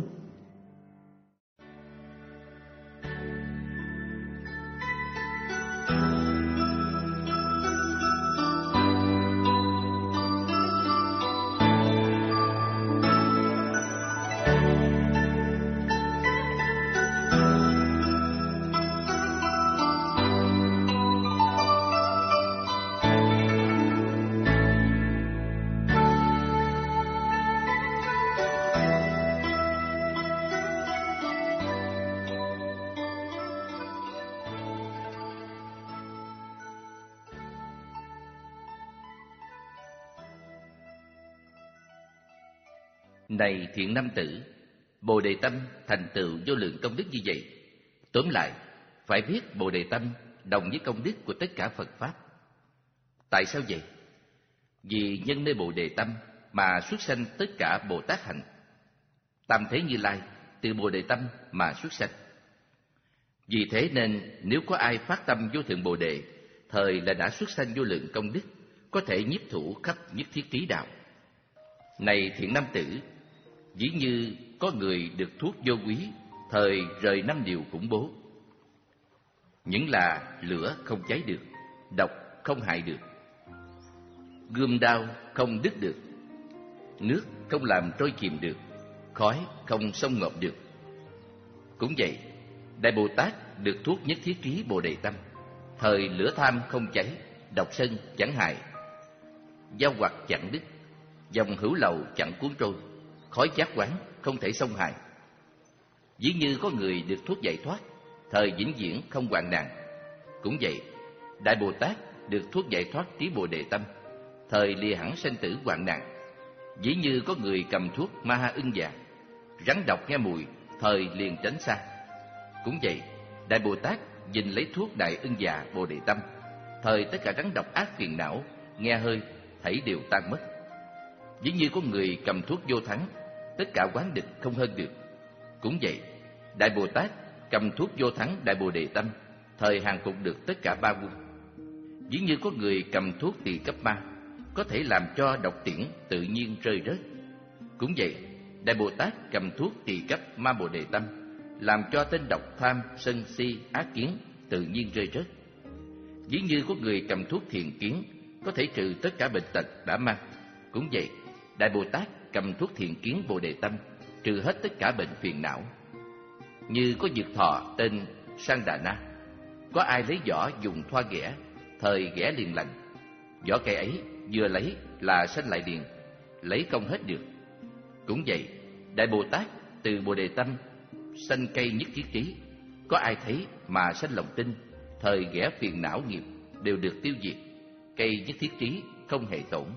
Này thiện nam tử, Bồ Đề Tâm thành tựu vô lượng công đức như vậy. Tóm lại, phải biết Bồ Đề Tâm đồng với công đức của tất cả Phật Pháp. Tại sao vậy? Vì nhân nơi Bồ Đề Tâm mà xuất sanh tất cả Bồ Tát hạnh. Tam Thế Như Lai từ Bồ Đề Tâm mà xuất sanh. Vì thế nên nếu có ai phát tâm vô thượng Bồ Đề, thời là đã xuất sanh vô lượng công đức, có thể nhiếp thủ khắp nhất thiết trí đạo. Này thiện nam tử, ví như có người được thuốc vô quý, thời rời năm điều khủng bố. Những là lửa không cháy được, độc không hại được, gươm đao không đứt được, nước không làm trôi chìm được, khói không xông ngộp được. Cũng vậy, Đại Bồ Tát được thuốc nhất thiết trí Bồ Đề Tâm, thời lửa tham không cháy, độc sân chẳng hại, dao hoặc chẳng đứt, dòng hữu lậu chẳng cuốn trôi, khói chát quán không thể xông hại. Ví như có người được thuốc giải thoát, thời vĩnh viễn không hoạn nạn. Cũng vậy, Đại Bồ Tát được thuốc giải thoát trí Bồ Đề Tâm, thời lìa hẳn sanh tử hoạn nạn. Ví như có người cầm thuốc ma ha ưng già, rắn độc nghe mùi, thời liền tránh xa. Cũng vậy, Đại Bồ Tát gìn lấy thuốc đại ưng già Bồ Đề Tâm, thời tất cả rắn độc ác phiền não, nghe hơi, thảy đều tan mất. Ví như có người cầm thuốc vô thắng, tất cả quán địch không hơn được. Cũng vậy, Đại Bồ Tát cầm thuốc vô thắng Đại Bồ Đề Tâm, thời hàng phục được tất cả ba quân. Ví như có người cầm thuốc tỳ cấp ma, có thể làm cho độc tiễn tự nhiên rơi rớt. Cũng vậy, Đại Bồ Tát cầm thuốc tỳ cấp ma Bồ Đề Tâm, làm cho tên độc tham, sân si, ác kiến tự nhiên rơi rớt. Ví như có người cầm thuốc thiện kiến, có thể trừ tất cả bệnh tật đã mang. Cũng vậy, Đại Bồ Tát cầm thuốc thiện kiến Bồ Đề Tâm, trừ hết tất cả bệnh phiền não. Như có dược thọ tên Sang Đà Na, có ai lấy vỏ dùng thoa ghẻ, thời ghẻ liền lành. Vỏ cây ấy vừa lấy là sanh lại liền, lấy không hết được. Cũng vậy, Đại Bồ Tát từ Bồ Đề Tâm sanh cây nhất thiết trí, có ai thấy mà sanh lòng tin, thời ghẻ phiền não nghiệp đều được tiêu diệt, cây nhất thiết trí không hề tổn.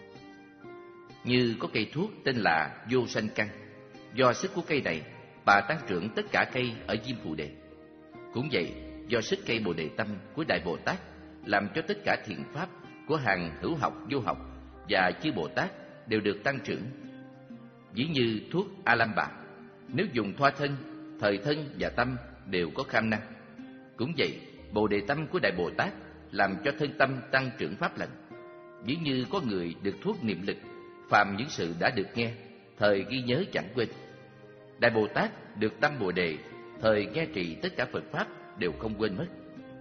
Như có cây thuốc tên là Vô Sanh Căn, do sức của cây này bà tăng trưởng tất cả cây ở Diêm Phù Đề. Cũng vậy, do sức cây Bồ Đề Tâm của Đại Bồ Tát làm cho tất cả thiện pháp của hàng hữu học, vô học và chư Bồ Tát đều được tăng trưởng. Ví như thuốc Alamba, nếu dùng thoa thân, thời thân và tâm đều có kham năng. Cũng vậy, Bồ Đề Tâm của Đại Bồ Tát làm cho thân tâm tăng trưởng pháp lành. Ví như có người được thuốc niệm lực, phàm những sự đã được nghe, thời ghi nhớ chẳng quên. Đại Bồ Tát được tâm Bồ Đề, thời nghe trì tất cả Phật Pháp đều không quên mất.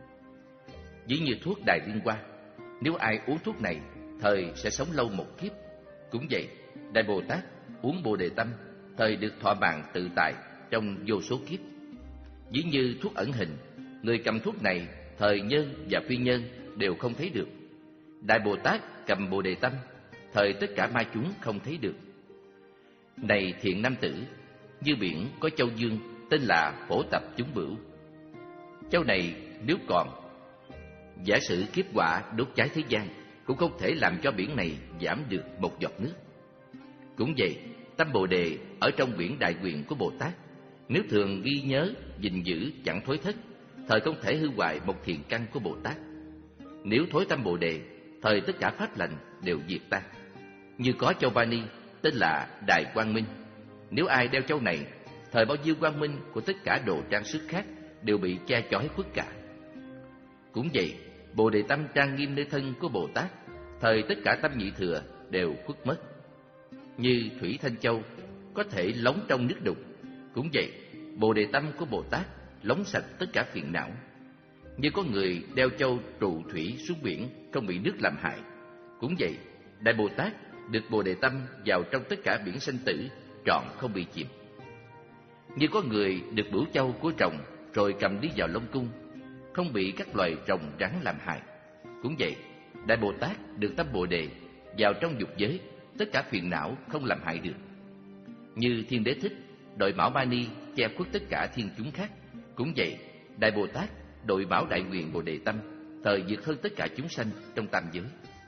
Ví như thuốc Đại Liên Hoa, nếu ai uống thuốc này, thời sẽ sống lâu một kiếp. Cũng vậy, Đại Bồ Tát uống Bồ Đề Tâm, thời được thọ mạng tự tại trong vô số kiếp. Ví như thuốc ẩn hình, người cầm thuốc này thời nhân và phi nhân đều không thấy được. Đại Bồ Tát cầm Bồ Đề Tâm, thời tất cả ma chúng không thấy được. Này thiện nam tử, như biển có châu dương tên là Phổ Tập Chúng Bửu. Châu này nếu còn, giả sử kiếp hỏa đốt cháy thế gian, cũng không thể làm cho biển này giảm được một giọt nước. Cũng vậy, tâm Bồ Đề ở trong biển đại nguyện của Bồ Tát, nếu thường ghi nhớ, gìn giữ chẳng thối thất, thời không thể hư hoại một thiện căn của Bồ Tát. Nếu thối tâm Bồ Đề, thời tất cả pháp lành đều diệt tan. Như có châu Vani tên là Đại Quang Minh, nếu ai đeo châu này, thời bao nhiêu quang minh của tất cả đồ trang sức khác đều bị che chói khuất cả. Cũng vậy, Bồ Đề Tâm trang nghiêm nơi thân của Bồ Tát, thời tất cả tâm nhị thừa đều khuất mất. Như thủy thanh châu có thể lóng trong nước đục, cũng vậy, Bồ Đề Tâm của Bồ Tát lóng sạch tất cả phiền não. Như có người đeo châu trụ thủy xuống biển không bị nước làm hại, cũng vậy, Đại Bồ Tát được Bồ Đề Tâm vào trong tất cả biển sanh tử trọn không bị chìm. Như có người được bửu châu của rồng rồi cầm đi vào Long Cung, không bị các loài rồng rắn làm hại, cũng vậy, Đại Bồ Tát được tâm Bồ Đề vào trong dục giới, tất cả phiền não không làm hại được. Như Thiên Đế Thích đội Mão Mani che khuất tất cả thiên chúng khác, cũng vậy, Đại Bồ Tát đội Mão Đại Nguyện Bồ Đề Tâm, thời vượt hơn tất cả chúng sanh trong tam giới.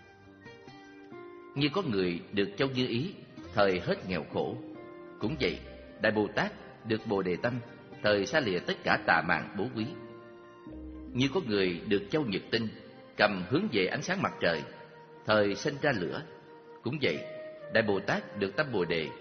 Như có người được châu Như Ý, thời hết nghèo khổ, cũng vậy, Đại Bồ Tát được Bồ Đề Tâm, thời xa lìa tất cả tà mạn bố quý. Như có người được châu Nhật Tinh, cầm hướng về ánh sáng mặt trời, thời sinh ra lửa, cũng vậy, Đại Bồ Tát được tâm Bồ Đề,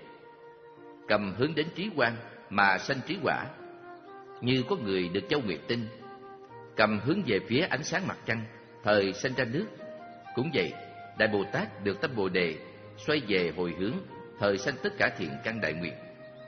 cầm hướng đến trí quang mà sanh trí quả. Như có người được châu Nguyệt Tinh, cầm hướng về phía ánh sáng mặt trăng, thời sanh ra nước, cũng vậy, Đại Bồ Tát được tâm Bồ Đề, xoay về hồi hướng, thời sanh tất cả thiện căn đại nguyện.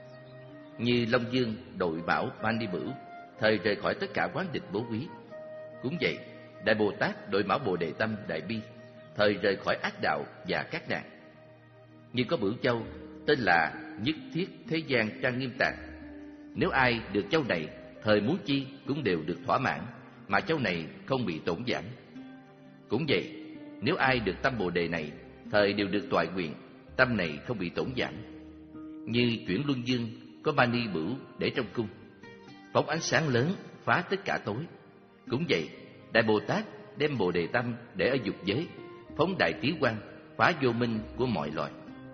Như Long Dương đội Bảo Mani Bửu, thời rời khỏi tất cả quán địch bố quý, cũng vậy, Đại Bồ Tát đội Mão Bồ Đề Tâm đại bi, thời rời khỏi ác đạo và các nạn. Như có Bửu Châu tên là Nhất Thiết Thế Gian Trang Nghiêm Tạng, nếu ai được châu này, thời muốn chi cũng đều được thỏa mãn, mà châu này không bị tổn giảm. Cũng vậy, nếu ai được tâm Bồ Đề này, thời đều được toại nguyện, tâm này không bị tổn giảm. Như chuyển Luân Dương có Mani Bửu để trong cung, phóng ánh sáng lớn phá tất cả tối, cũng vậy, Đại Bồ Tát đem Bồ Đề Tâm để ở dục giới, phóng đại trí quang, phá vô minh của mọi loài.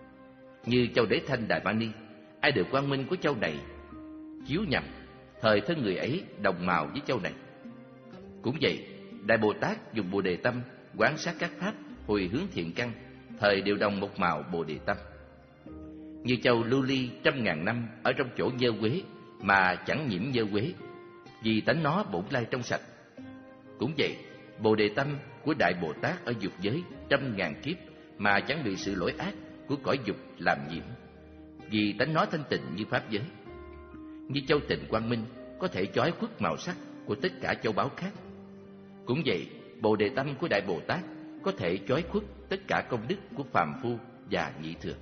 Như châu Đế Thanh Đại Mani, ai được quang minh của châu này chiếu nhằm, thời thân người ấy đồng màu với châu này. Cũng vậy, Đại Bồ Tát dùng Bồ Đề Tâm quán sát các pháp, hồi hướng thiện căn, thời đều đồng một màu Bồ Đề Tâm. Như châu lưu ly trăm ngàn năm ở trong chỗ nhơ quế mà chẳng nhiễm nhơ quế, vì tánh nó bổn lai trong sạch. Cũng vậy, Bồ Đề Tâm của Đại Bồ Tát ở dục giới trăm ngàn kiếp mà chẳng bị sự lỗi ác của cõi dục làm nhiễm, vì tánh nó thanh tịnh như pháp giới. Như châu Tịnh Quang Minh có thể chói khuất màu sắc của tất cả châu báu khác. Cũng vậy, Bồ Đề Tâm của Đại Bồ Tát có thể chói khuất tất cả công đức của phàm phu và nhị thừa.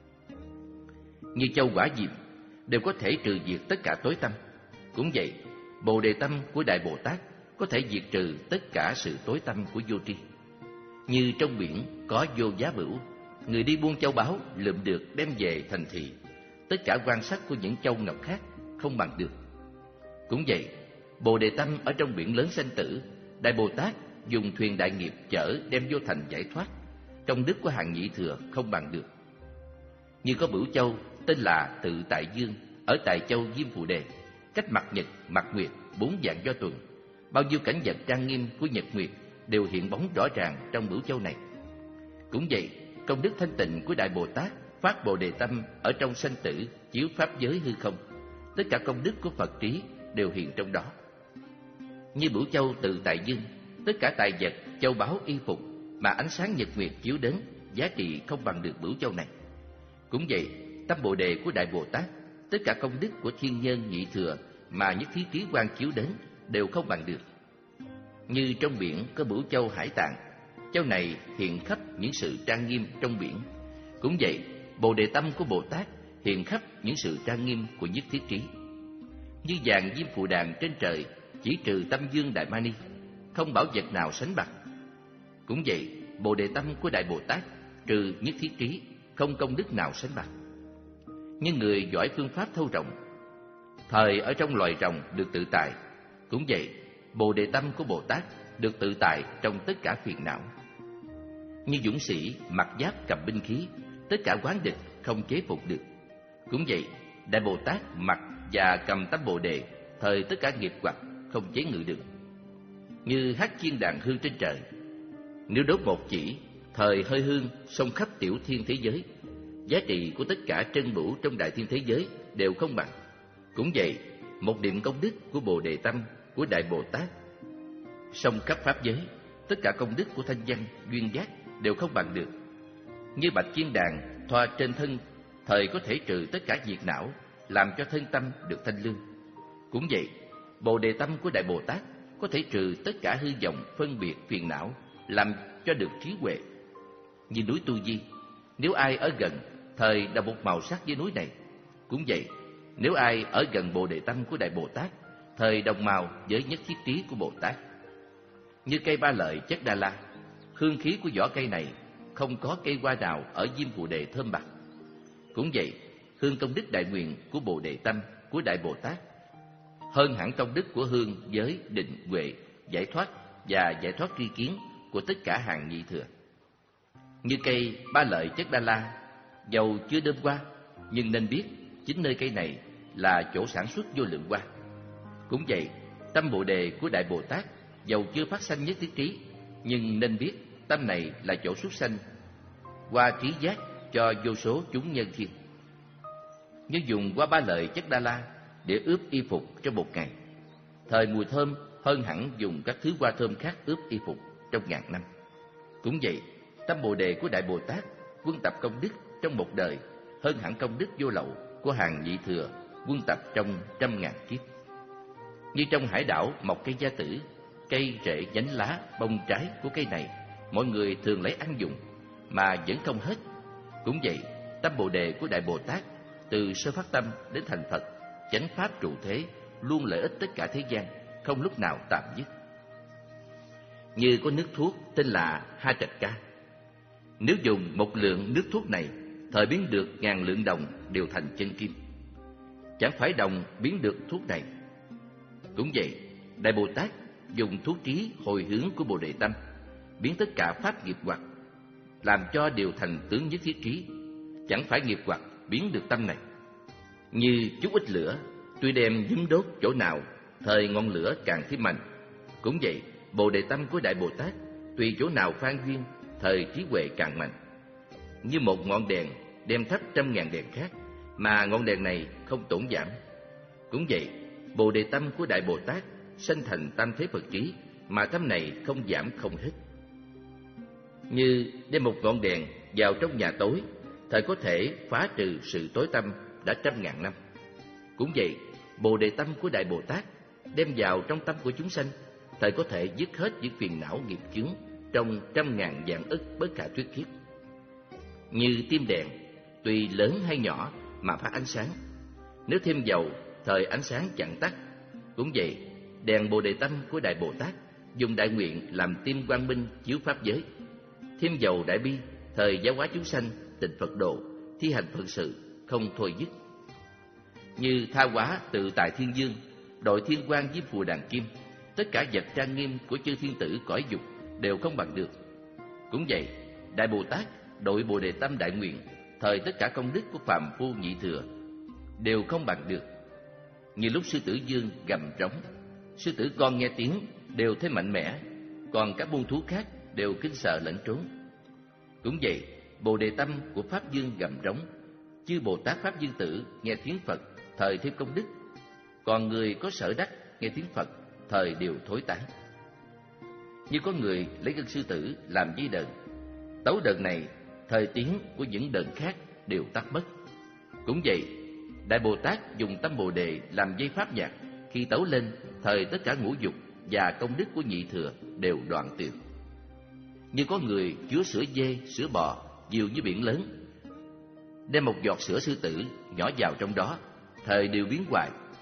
Như châu Quả Diệm đều có thể trừ diệt tất cả tối tâm. Cũng vậy, Bồ Đề Tâm của Đại Bồ Tát có thể diệt trừ tất cả sự tối tâm của vô tri. Như trong biển có Vô Giá Bửu, người đi buôn châu báu lượm được đem về thành thị, tất cả quan sắc của những châu ngọc khác không bằng được. Cũng vậy, Bồ Đề Tâm ở trong biển lớn sanh tử, Đại Bồ Tát dùng thuyền đại nghiệp chở đem vô thành giải thoát, công đức của hàng nhị thừa không bằng được. Như có Bửu Châu tên là Tự Tại Dương ở Tại Châu Diêm Phù Đề, cách mặt nhật, mặt nguyệt bốn vạn do tuần, bao nhiêu cảnh vật trang nghiêm của nhật nguyệt đều hiện bóng rõ ràng trong Bửu Châu này. Cũng vậy, công đức thanh tịnh của Đại Bồ Tát phát Bồ Đề Tâm ở trong sanh tử chiếu pháp giới hư không, tất cả công đức của Phật trí đều hiện trong đó. Như Bửu Châu Tự Tại Dương, tất cả tài vật, châu báu, y phục mà ánh sáng nhật nguyệt chiếu đến, giá trị không bằng được Bửu Châu này. Cũng vậy, tâm Bồ Đề của Đại Bồ Tát, tất cả công đức của thiên nhân nhị thừa mà nhất thiết trí quang chiếu đến đều không bằng được. Như trong biển có Bửu Châu Hải Tạng, châu này hiện khắp những sự trang nghiêm trong biển. Cũng vậy, Bồ Đề Tâm của Bồ Tát hiện khắp những sự trang nghiêm của nhất thiết trí. Như vàng diêm phù đàn trên trời chỉ trừ tâm dương Đại Mani, không bảo vật nào sánh bằng. Cũng vậy, Bồ Đề tâm của Đại Bồ Tát trừ nhất thiết trí, không công đức nào sánh bằng. Như người giỏi phương pháp thâu rồng, thời ở trong loài rồng được tự tại, cũng vậy, Bồ Đề tâm của Bồ Tát được tự tại trong tất cả phiền não. Như dũng sĩ mặc giáp cầm binh khí, tất cả quán địch không chế phục được. Cũng vậy, Đại Bồ Tát mặc và cầm tấm Bồ Đề, thời tất cả nghiệp hoặc không chế ngự được. Như hát chiên đàn hương trên trời, nếu đốt một chỉ, thời hơi hương xông khắp tiểu thiên thế giới, giá trị của tất cả trân bửu trong đại thiên thế giới đều không bằng. Cũng vậy, một niệm công đức của Bồ Đề tâm của Đại Bồ Tát xông khắp pháp giới, tất cả công đức của thanh văn duyên giác đều không bằng được. Như bạch chiên đàn thoa trên thân, thời có thể trừ tất cả diệt não, làm cho thân tâm được thanh lương. Cũng vậy, Bồ Đề tâm của Đại Bồ Tát có thể trừ tất cả hư vọng phân biệt phiền não, làm cho được trí huệ. Như núi Tu Di, nếu ai ở gần, thời là một màu sắc với núi này. Cũng vậy, nếu ai ở gần Bồ Đề tâm của Đại Bồ Tát, thời đồng màu với nhất thiết trí của Bồ Tát. Như cây ba lợi chất Đa La, hương khí của vỏ cây này không có cây hoa nào ở diêm phù đề thơm bằng. Cũng vậy, hương công đức đại nguyện của Bồ Đề tâm của Đại Bồ Tát hơn hẳn công đức của hương giới định huệ, giải thoát và giải thoát tri kiến của tất cả hàng nhị thừa. Như cây ba lợi chất Đa La, dầu chưa đơm hoa, nhưng nên biết chính nơi cây này là chỗ sản xuất vô lượng hoa. Cũng vậy, tâm Bồ Đề của Đại Bồ Tát dầu chưa phát sanh nhất thiết trí, nhưng nên biết tâm này là chỗ xuất sanh hoa trí giác cho vô số chúng nhân thiên. Như dùng hoa ba lợi chất Đa La để ướp y phục trong một ngày, thời mùi thơm hơn hẳn dùng các thứ hoa thơm khác ướp y phục trong ngàn năm. Cũng vậy, tâm Bồ Đề của Đại Bồ Tát quân tập công đức trong một đời hơn hẳn công đức vô lậu của hàng nhị thừa quân tập trong trăm ngàn kiếp. Như trong hải đảo mọc cây gia tử, cây rễ nhánh lá bông trái của cây này mọi người thường lấy ăn dùng mà vẫn không hết. Cũng vậy, tâm Bồ Đề của Đại Bồ Tát từ sơ phát tâm đến thành Phật, chánh pháp trụ thế, luôn lợi ích tất cả thế gian, không lúc nào tạm dứt. Như có nước thuốc tên là Ha Trạch Ca, nếu dùng một lượng nước thuốc này, thời biến được ngàn lượng đồng đều thành chân kim. Chẳng phải đồng biến được thuốc này. Cũng vậy, Đại Bồ Tát dùng thuốc trí hồi hướng của Bồ Đề tâm biến tất cả pháp nghiệp hoặc, làm cho đều thành tướng nhất thiết trí. Chẳng phải nghiệp hoặc biến được tâm này. Như chút ít lửa, tuy đem nhúm đốt chỗ nào, thời ngọn lửa càng thêm mạnh. Cũng vậy, Bồ Đề tâm của Đại Bồ Tát tùy chỗ nào phan duyên, thời trí huệ càng mạnh. Như một ngọn đèn đem thắp trăm ngàn đèn khác, mà ngọn đèn này không tổn giảm. Cũng vậy, Bồ Đề tâm của Đại Bồ Tát sanh thành tam thế Phật trí, mà tâm này không giảm không hết. Như đem một ngọn đèn vào trong nhà tối, thời có thể phá trừ sự tối tăm đã trăm ngàn năm. Cũng vậy, Bồ Đề tâm của Đại Bồ Tát đem vào trong tâm của chúng sanh, thời có thể dứt hết những phiền não nghiệp chướng trong trăm ngàn vạn ức bất khả thuyết khiết. Như tim đèn, tuy lớn hay nhỏ mà phát ánh sáng, nếu thêm dầu, thời ánh sáng chẳng tắt. Cũng vậy, đèn Bồ Đề tâm của Đại Bồ Tát dùng đại nguyện làm tim quang minh chiếu pháp giới, thêm dầu đại bi, thời giáo hóa chúng sanh tịnh Phật độ, thi hành phận sự không thôi dứt. Như tha hóa tự tại thiên dương, đội thiên quang với phù đàn kim, tất cả vật trang nghiêm của chư thiên tử cõi dục đều không bằng được. Cũng vậy, Đại Bồ Tát đội Bồ Đề tâm đại nguyện, thời tất cả công đức của phàm phu nhị thừa đều không bằng được. Như lúc sư tử dương gầm rống, sư tử con nghe tiếng đều thấy mạnh mẽ, còn các muôn thú khác đều kinh sợ lẫn trốn. Cũng vậy, Bồ Đề tâm của Pháp Dương gầm rống, chư Bồ Tát Pháp Dương tử nghe tiếng Phật, thời thêm công đức, còn người có sở đắc nghe tiếng Phật, thời đều thối tán. Như có người lấy gân sư tử làm dây đờn, tấu đờn này, thời tiếng của những đờn khác đều tắt mất. Cũng vậy, Đại Bồ Tát dùng tâm Bồ Đề làm dây pháp nhạc, khi tấu lên, thời tất cả ngũ dục và công đức của nhị thừa đều đoạn tuyệt. Như có người chứa sữa dê, sữa bò nhiều như biển lớn, đem một giọt sữa sư tử nhỏ vào trong đó, thời đều biến hoài.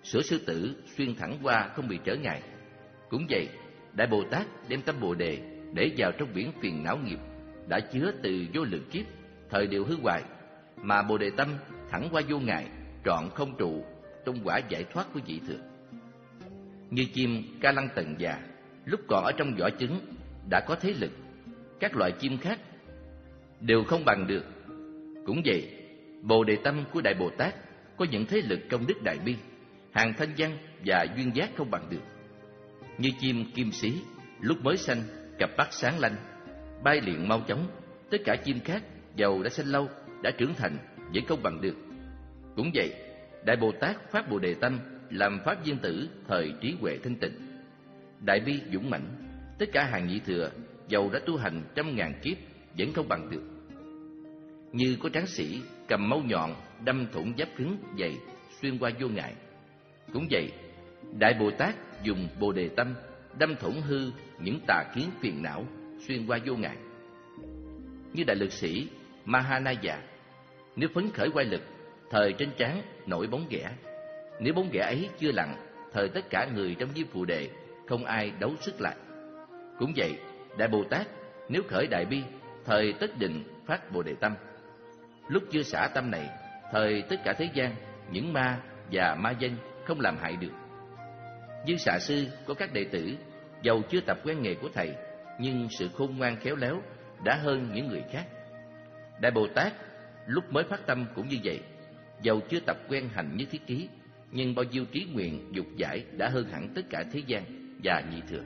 sữa sư tử xuyên thẳng qua không bị trở ngại. Cũng vậy, Đại Bồ Tát đem tâm Bồ Đề để vào trong biển phiền não nghiệp đã chứa từ vô lượng kiếp, thời đều hư hoại, mà Bồ Đề tâm thẳng qua vô ngại, trọn không trụ, tung quả giải thoát của vị thừa. Như chim ca lăng tần già, lúc còn ở trong vỏ trứng đã có thế lực, các loại chim khác đều không bằng được. Cũng vậy, Bồ Đề tâm của Đại Bồ Tát có những thế lực công đức đại bi, hàng thanh văn và duyên giác không bằng được. Như chim kim sĩ, lúc mới sanh, cặp mắt sáng lanh, bay liền mau chóng, tất cả chim khác dầu đã sanh lâu, đã trưởng thành vẫn không bằng được. Cũng vậy, Đại Bồ Tát phát Bồ Đề tâm làm pháp viên tử thời trí huệ thanh tịnh, đại bi dũng mãnh, tất cả hàng nhị thừa dầu đã tu hành trăm ngàn kiếp vẫn không bằng được. Như có tráng sĩ cầm mâu nhọn đâm thủng giáp cứng dày xuyên qua vô ngại. Cũng vậy, Đại Bồ Tát dùng Bồ Đề tâm đâm thủng hư những tà kiến phiền não xuyên qua vô ngại. Như đại lực sĩ Mahanaya, nếu phấn khởi quay lực, thời trên trán nổi bóng ghẻ. Nếu bóng ghẻ ấy chưa lặng, thời tất cả người trong diêm phù đề không ai đấu sức lại. Cũng vậy, Đại Bồ Tát nếu khởi đại bi, thời tất định phát Bồ Đề tâm. Lúc chưa xả tâm này, thời tất cả thế gian, những ma và ma danh không làm hại được. Như xạ sư có các đệ tử, dầu chưa tập quen nghề của thầy, nhưng sự khôn ngoan khéo léo đã hơn những người khác. Đại Bồ Tát lúc mới phát tâm cũng như vậy, dầu chưa tập quen hành nhất thiết ký, nhưng bao nhiêu trí nguyện dục giải đã hơn hẳn tất cả thế gian và nhị thừa.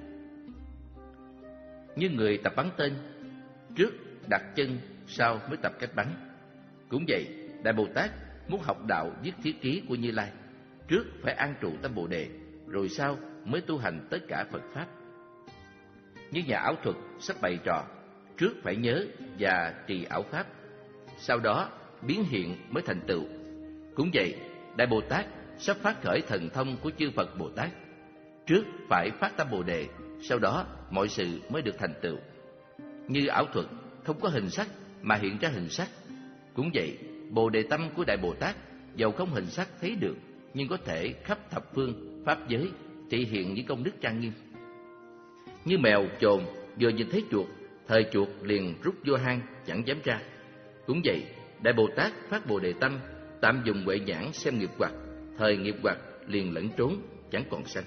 Như người tập bắn tên, trước đặt chân, sau mới tập cách bắn. Cũng vậy, Đại Bồ Tát muốn học đạo viết thiết ký của Như Lai, trước phải an trụ tâm Bồ Đề, rồi sau mới tu hành tất cả Phật pháp. Như nhà ảo thuật sắp bày trò, trước phải nhớ và trì ảo pháp, sau đó biến hiện mới thành tựu. Cũng vậy, Đại Bồ Tát sắp phát khởi thần thông của chư Phật Bồ Tát, trước phải phát tâm Bồ Đề, sau đó mọi sự mới được thành tựu. Như ảo thuật không có hình sắc mà hiện ra hình sắc. Cũng vậy, Bồ Đề tâm của Đại Bồ Tát dầu không hình sắc thấy được, nhưng có thể khắp thập phương pháp giới thị hiện những công đức trang nghiêm. Như mèo chồn vừa nhìn thấy chuột, thời chuột liền rút vô hang chẳng dám ra. Cũng vậy, Đại Bồ Tát phát Bồ Đề tâm tạm dùng huệ nhãn xem nghiệp hoặc, thời nghiệp hoặc liền lẫn trốn chẳng còn sanh.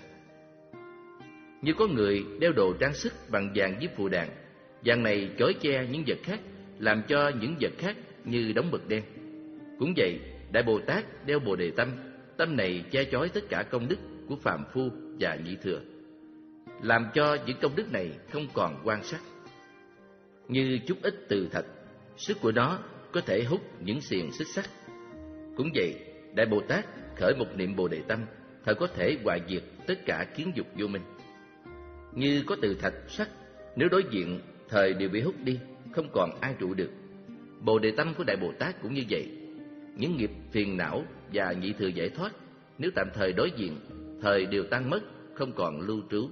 Như có người đeo đồ trang sức bằng vàng với phù đàn, vàng này chói che những vật khác, làm cho những vật khác như đống mực đen. Cũng vậy, Đại Bồ Tát đeo Bồ Đề tâm, tâm này che chói tất cả công đức của phàm phu và nhị thừa, làm cho những công đức này không còn quan sắc. Như chút ít từ thạch, sức của nó có thể hút những xiềng xích sắt. Cũng vậy, Đại Bồ Tát khởi một niệm Bồ Đề tâm, thời có thể hoại diệt tất cả kiến dục vô minh. Như có từ thạch sắt, nếu đối diện, thời đều bị hút đi, không còn ai trụ được. Bồ Đề tâm của Đại Bồ Tát cũng như vậy. Những nghiệp phiền não và nhị thừa giải thoát, nếu tạm thời đối diện, thời đều tan mất, không còn lưu trú.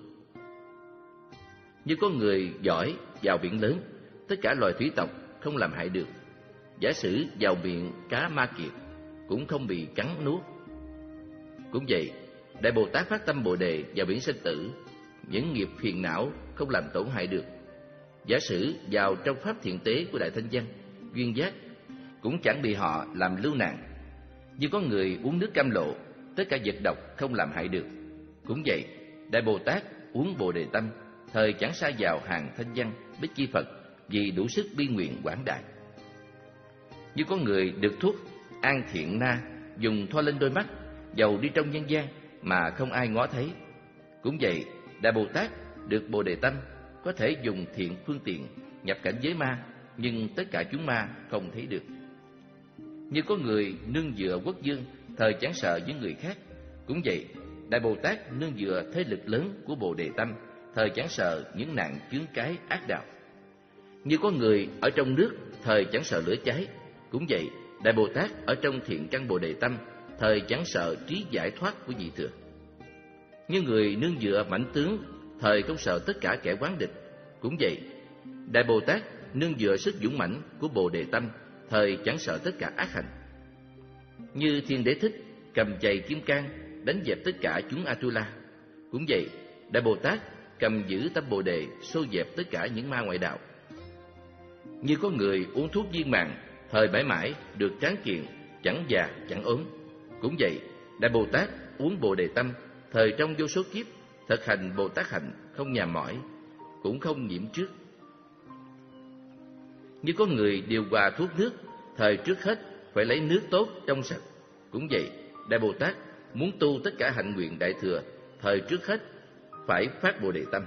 Như có người giỏi vào biển lớn, tất cả loài thủy tộc không làm hại được. Giả sử vào miệng cá ma kiệt cũng không bị cắn nuốt. Cũng vậy, Đại Bồ Tát phát tâm Bồ Đề vào biển sinh tử, những nghiệp phiền não không làm tổn hại được. Giả sử vào trong pháp thiện tế của Đại Thanh Văn, duyên giác cũng chẳng bị họ làm lưu nạn. Như có người uống nước cam lộ, tất cả vật độc không làm hại được. Cũng vậy, Đại Bồ Tát uống Bồ Đề tâm, thời chẳng sa vào hàng thanh văn bích chi Phật, vì đủ sức bi nguyện quảng đại. Như có người được thuốc an thiện na dùng thoa lên đôi mắt, dầu đi trong nhân gian mà không ai ngó thấy. Cũng vậy, Đại Bồ Tát được Bồ Đề tâm, có thể dùng thiện phương tiện nhập cảnh giới ma, nhưng tất cả chúng ma không thấy được. Như có người nương dựa quốc dương, thời chẳng sợ những người khác. Cũng vậy, Đại Bồ Tát nương dựa thế lực lớn của Bồ Đề tâm, thời chẳng sợ những nạn chướng cái ác đạo. Như có người ở trong nước, thời chẳng sợ lửa cháy. Cũng vậy, Đại Bồ Tát ở trong thiện căn Bồ Đề tâm, thời chẳng sợ trí giải thoát của nhị thừa. Như người nương dựa mãnh tướng, thời không sợ tất cả kẻ quán địch. Cũng vậy, Đại Bồ Tát nương dựa sức dũng mãnh của Bồ Đề tâm, thời chẳng sợ tất cả ác hành. Như Thiên Đế Thích cầm chày kim cang đánh dẹp tất cả chúng Atula. Cũng vậy, Đại Bồ Tát cầm giữ tâm Bồ Đề xô dẹp tất cả những ma ngoại đạo. Như có người uống thuốc viên mãn, thời mãi mãi được tráng kiện, chẳng già chẳng ốm. Cũng vậy, Đại Bồ Tát uống Bồ Đề tâm, thời trong vô số kiếp thực hành Bồ Tát hạnh, không nhàm mỏi, cũng không nhiễm trước. Như có người điều hòa thuốc nước, thời trước hết phải lấy nước tốt trong sạch. Cũng vậy, Đại Bồ Tát muốn tu tất cả hạnh nguyện đại thừa, thời trước hết phải phát Bồ Đề tâm.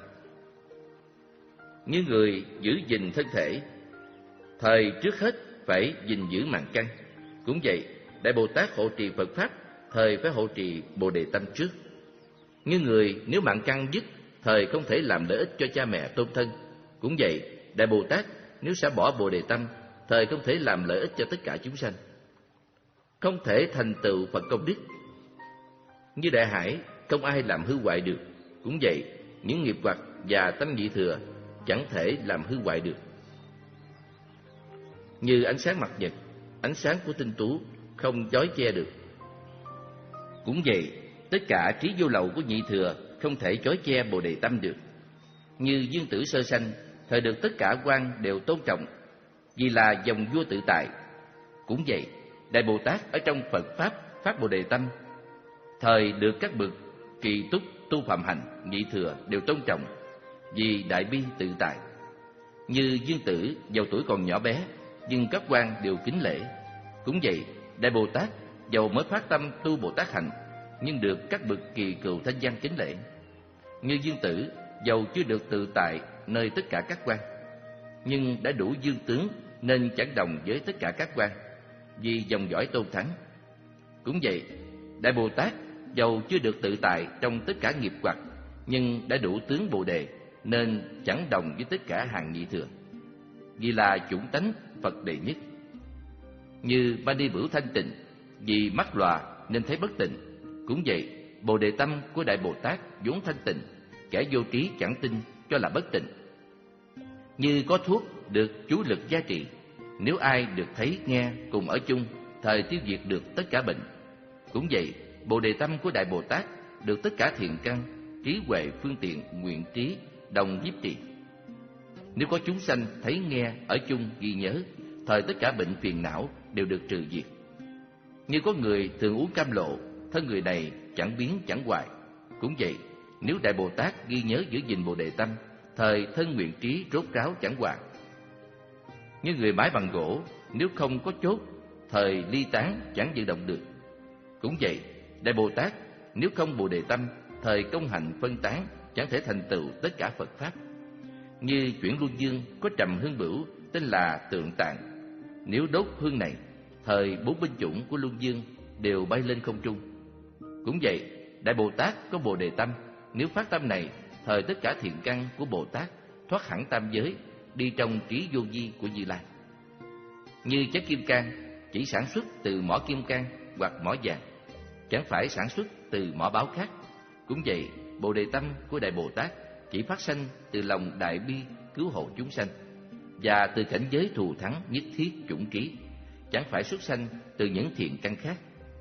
Như người giữ gìn thân thể, thời trước hết phải gìn giữ mạng căn. Cũng vậy, Đại Bồ Tát hộ trì Phật Pháp, thời phải hộ trì Bồ Đề tâm trước. Như người nếu mạng căn dứt, thời không thể làm lợi ích cho cha mẹ tôn thân. Cũng vậy, Đại Bồ Tát nếu sẽ bỏ Bồ Đề tâm, thời không thể làm lợi ích cho tất cả chúng sanh, không thể thành tựu Phật công đức. Như đại hải, không ai làm hư hoại được. Cũng vậy, những nghiệp hoặc và tâm nhị thừa chẳng thể làm hư hoại được. Như ánh sáng mặt nhật, ánh sáng của tinh tú không chói che được. Cũng vậy, tất cả trí vô lậu của nhị thừa không thể chói che Bồ Đề tâm được. Như Dương Tử sơ sanh, thời được tất cả quan đều tôn trọng, vì là dòng vua tự tại. Cũng vậy, Đại Bồ Tát ở trong Phật Pháp phát Bồ Đề tâm, thời được các bậc kỳ túc tu phạm hạnh nhị thừa đều tôn trọng, vì đại bi tự tại. Như Dương Tử dầu tuổi còn nhỏ bé, nhưng các quan đều kính lễ. Cũng vậy, Đại Bồ Tát dầu mới phát tâm tu Bồ Tát hạnh, nhưng được các bậc kỳ cựu thanh văn kính lễ. Như Dương Tử dầu chưa được tự tại nơi tất cả các quan, nhưng đã đủ dương tướng nên chẳng đồng với tất cả các quan, vì dòng dõi tôn thắng. Cũng vậy, Đại Bồ Tát dầu chưa được tự tại trong tất cả nghiệp hoặc, nhưng đã đủ tướng Bồ Đề nên chẳng đồng với tất cả hàng nhị thừa, vì là chủng tánh Phật đệ nhất. Như Ba Ni Bửu thanh tịnh, vì mắt lòa nên thấy bất tịnh. Cũng vậy, Bồ Đề tâm của Đại Bồ Tát vốn thanh tịnh, kẻ vô trí chẳng tin cho là bất tịnh. Như có thuốc được chú lực gia trị, nếu ai được thấy nghe cùng ở chung, thời tiêu diệt được tất cả bệnh. Cũng vậy, Bồ Đề tâm của Đại Bồ Tát được tất cả thiện căn, trí huệ, phương tiện, nguyện trí đồng nhiếp trì. Nếu có chúng sanh thấy nghe ở chung ghi nhớ, thời tất cả bệnh phiền não đều được trừ diệt. Như có người thường uống cam lộ, thân người này chẳng biến chẳng hoại. Cũng vậy, nếu Đại Bồ Tát ghi nhớ giữ gìn Bồ Đề tâm, thời thân nguyện trí rốt ráo chẳng hoại. Như người mái bằng gỗ, nếu không có chốt, thời ly tán chẳng vận động được. Cũng vậy, Đại Bồ Tát nếu không Bồ Đề tâm, thời công hành phân tán chẳng thể thành tựu tất cả Phật Pháp. Như chuyển luân dương có trầm hương bửu tên là Tượng Tạng, nếu đốt hương này, thời bốn binh chủng của luân dương đều bay lên không trung. Cũng vậy, Đại Bồ Tát có Bồ Đề tâm, nếu phát tâm này, thời tất cả thiện căn của Bồ Tát thoát hẳn tam giới, đi trong trí vô vi của Như Lai. Như chất kim cang chỉ sản xuất từ mỏ kim cang hoặc mỏ vàng, chẳng phải sản xuất từ mỏ báo khác. Cũng vậy, Bồ Đề tâm của Đại Bồ Tát chỉ phát sanh từ lòng đại bi cứu hộ chúng sanh, và từ cảnh giới thù thắng nhất thiết chủng trí, chẳng phải xuất sanh từ những thiện căn khác.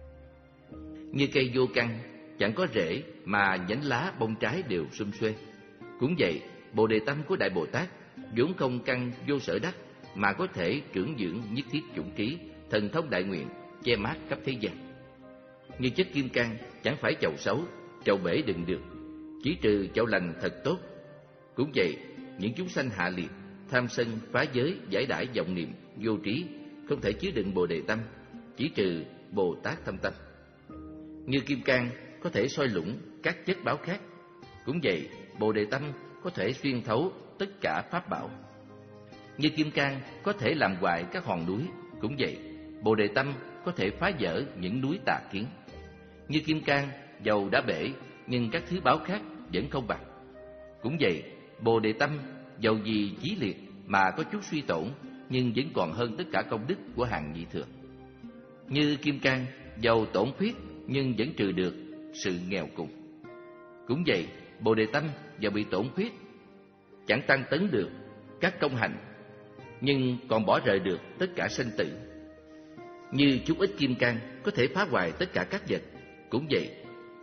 Như cây vô căn chẳng có rễ mà nhánh lá bông trái đều sum xuê. Cũng vậy, Bồ Đề tâm của Đại Bồ Tát vốn không căn vô sở đắc, mà có thể trưởng dưỡng nhất thiết chủng trí, thần thông đại nguyện, che mát khắp thế gian. Như chất kim cang chẳng phải chậu xấu, chậu bể đựng được, chỉ trừ chậu lành thật tốt. Cũng vậy, những chúng sanh hạ liệt, tham sân, phá giới, giải đãi vọng niệm, vô trí, không thể chứa đựng Bồ Đề tâm, chỉ trừ Bồ Tát thâm tâm. Như kim cang có thể soi lũng các chất báo khác. Cũng vậy, Bồ Đề tâm có thể xuyên thấu tất cả pháp bảo. Như kim cang có thể làm hoại các hòn núi. Cũng vậy, Bồ Đề tâm có thể phá vỡ những núi tà kiến. Như kim cang dầu đã bể, nhưng các thứ báo khác vẫn không bằng. Cũng vậy, Bồ Đề tâm dầu gì chí liệt mà có chút suy tổn, nhưng vẫn còn hơn tất cả công đức của hàng nhị thừa. Như kim cang dầu tổn khuyết, nhưng vẫn trừ được sự nghèo cùng. Cũng vậy, Bồ Đề tâm dầu bị tổn khuyết, chẳng tăng tấn được các công hạnh, nhưng còn bỏ rời được tất cả sanh tử. Như chút ít kim cang có thể phá hoại tất cả các vật. Cũng vậy,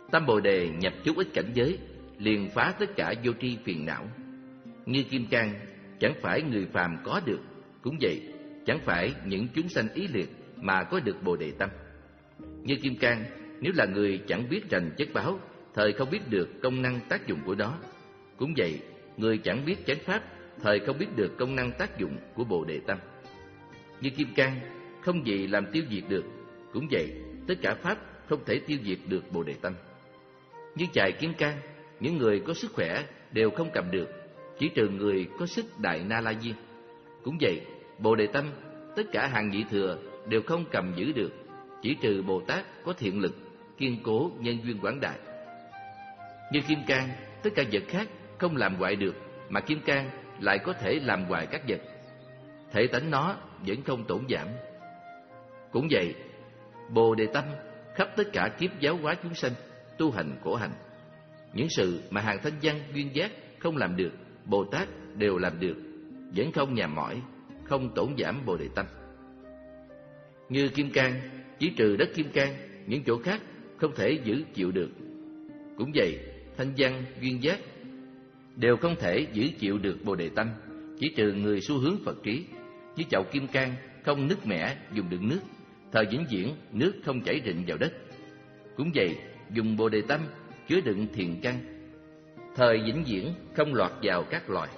Tâm Bồ Đề nhập chút ít cảnh giới, liền phá tất cả vô tri phiền não. Như kim cang, chẳng phải người phàm có được, cũng vậy, chẳng phải những chúng sanh ý liệt mà có được Bồ Đề tâm. Như kim cang, nếu là người chẳng biết rành chất báo, thời không biết được công năng tác dụng của nó. Cũng vậy, người chẳng biết chánh pháp, thời không biết được công năng tác dụng của Bồ Đề tâm. Như kim cang, không gì làm tiêu diệt được, cũng vậy, tất cả pháp không thể tiêu diệt được Bồ Đề tâm. Như chài kim cang, những người có sức khỏe đều không cầm được, chỉ trừ người có sức đại na la diên. Cũng vậy, Bồ Đề tâm, tất cả hàng nhị thừa đều không cầm giữ được, chỉ trừ Bồ Tát có thiện lực, kiên cố nhân duyên quảng đại. Như kim cang, tất cả vật khác không làm hoại được, mà kim cang lại có thể làm hoại các vật. Thể tánh nó vẫn không tổn giảm. Cũng vậy, Bồ Đề tâm khắp tất cả kiếp giáo hóa chúng sanh, tu hành khổ hạnh. Những sự mà hàng thanh văn duyên giác không làm được, Bồ Tát đều làm được, vẫn không nhàm mỏi, không tổn giảm Bồ Đề tâm. Như kim cang, chỉ trừ đất kim cang, những chỗ khác không thể giữ chịu được. Cũng vậy, thanh văn duyên giác đều không thể giữ chịu được Bồ Đề tâm, chỉ trừ người xu hướng Phật trí. Như chậu kim cang không nứt mẻ dùng đựng nước, thời vĩnh viễn nước không chảy rịnh vào đất. Cũng vậy, dùng Bồ Đề tâm chứa đựng thiền căn, thời vĩnh viễn không lọt vào các loài.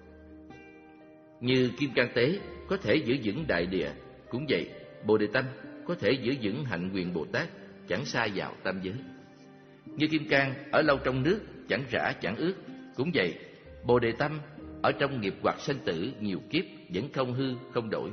Như kim cang tế có thể giữ vững đại địa, cũng vậy, Bồ Đề tâm có thể giữ vững hạnh nguyện Bồ Tát, chẳng sa vào tam giới. Như kim cang ở lâu trong nước, chẳng rã chẳng ướt, cũng vậy, Bồ Đề tâm ở trong nghiệp hoặc sanh tử nhiều kiếp vẫn không hư không đổi.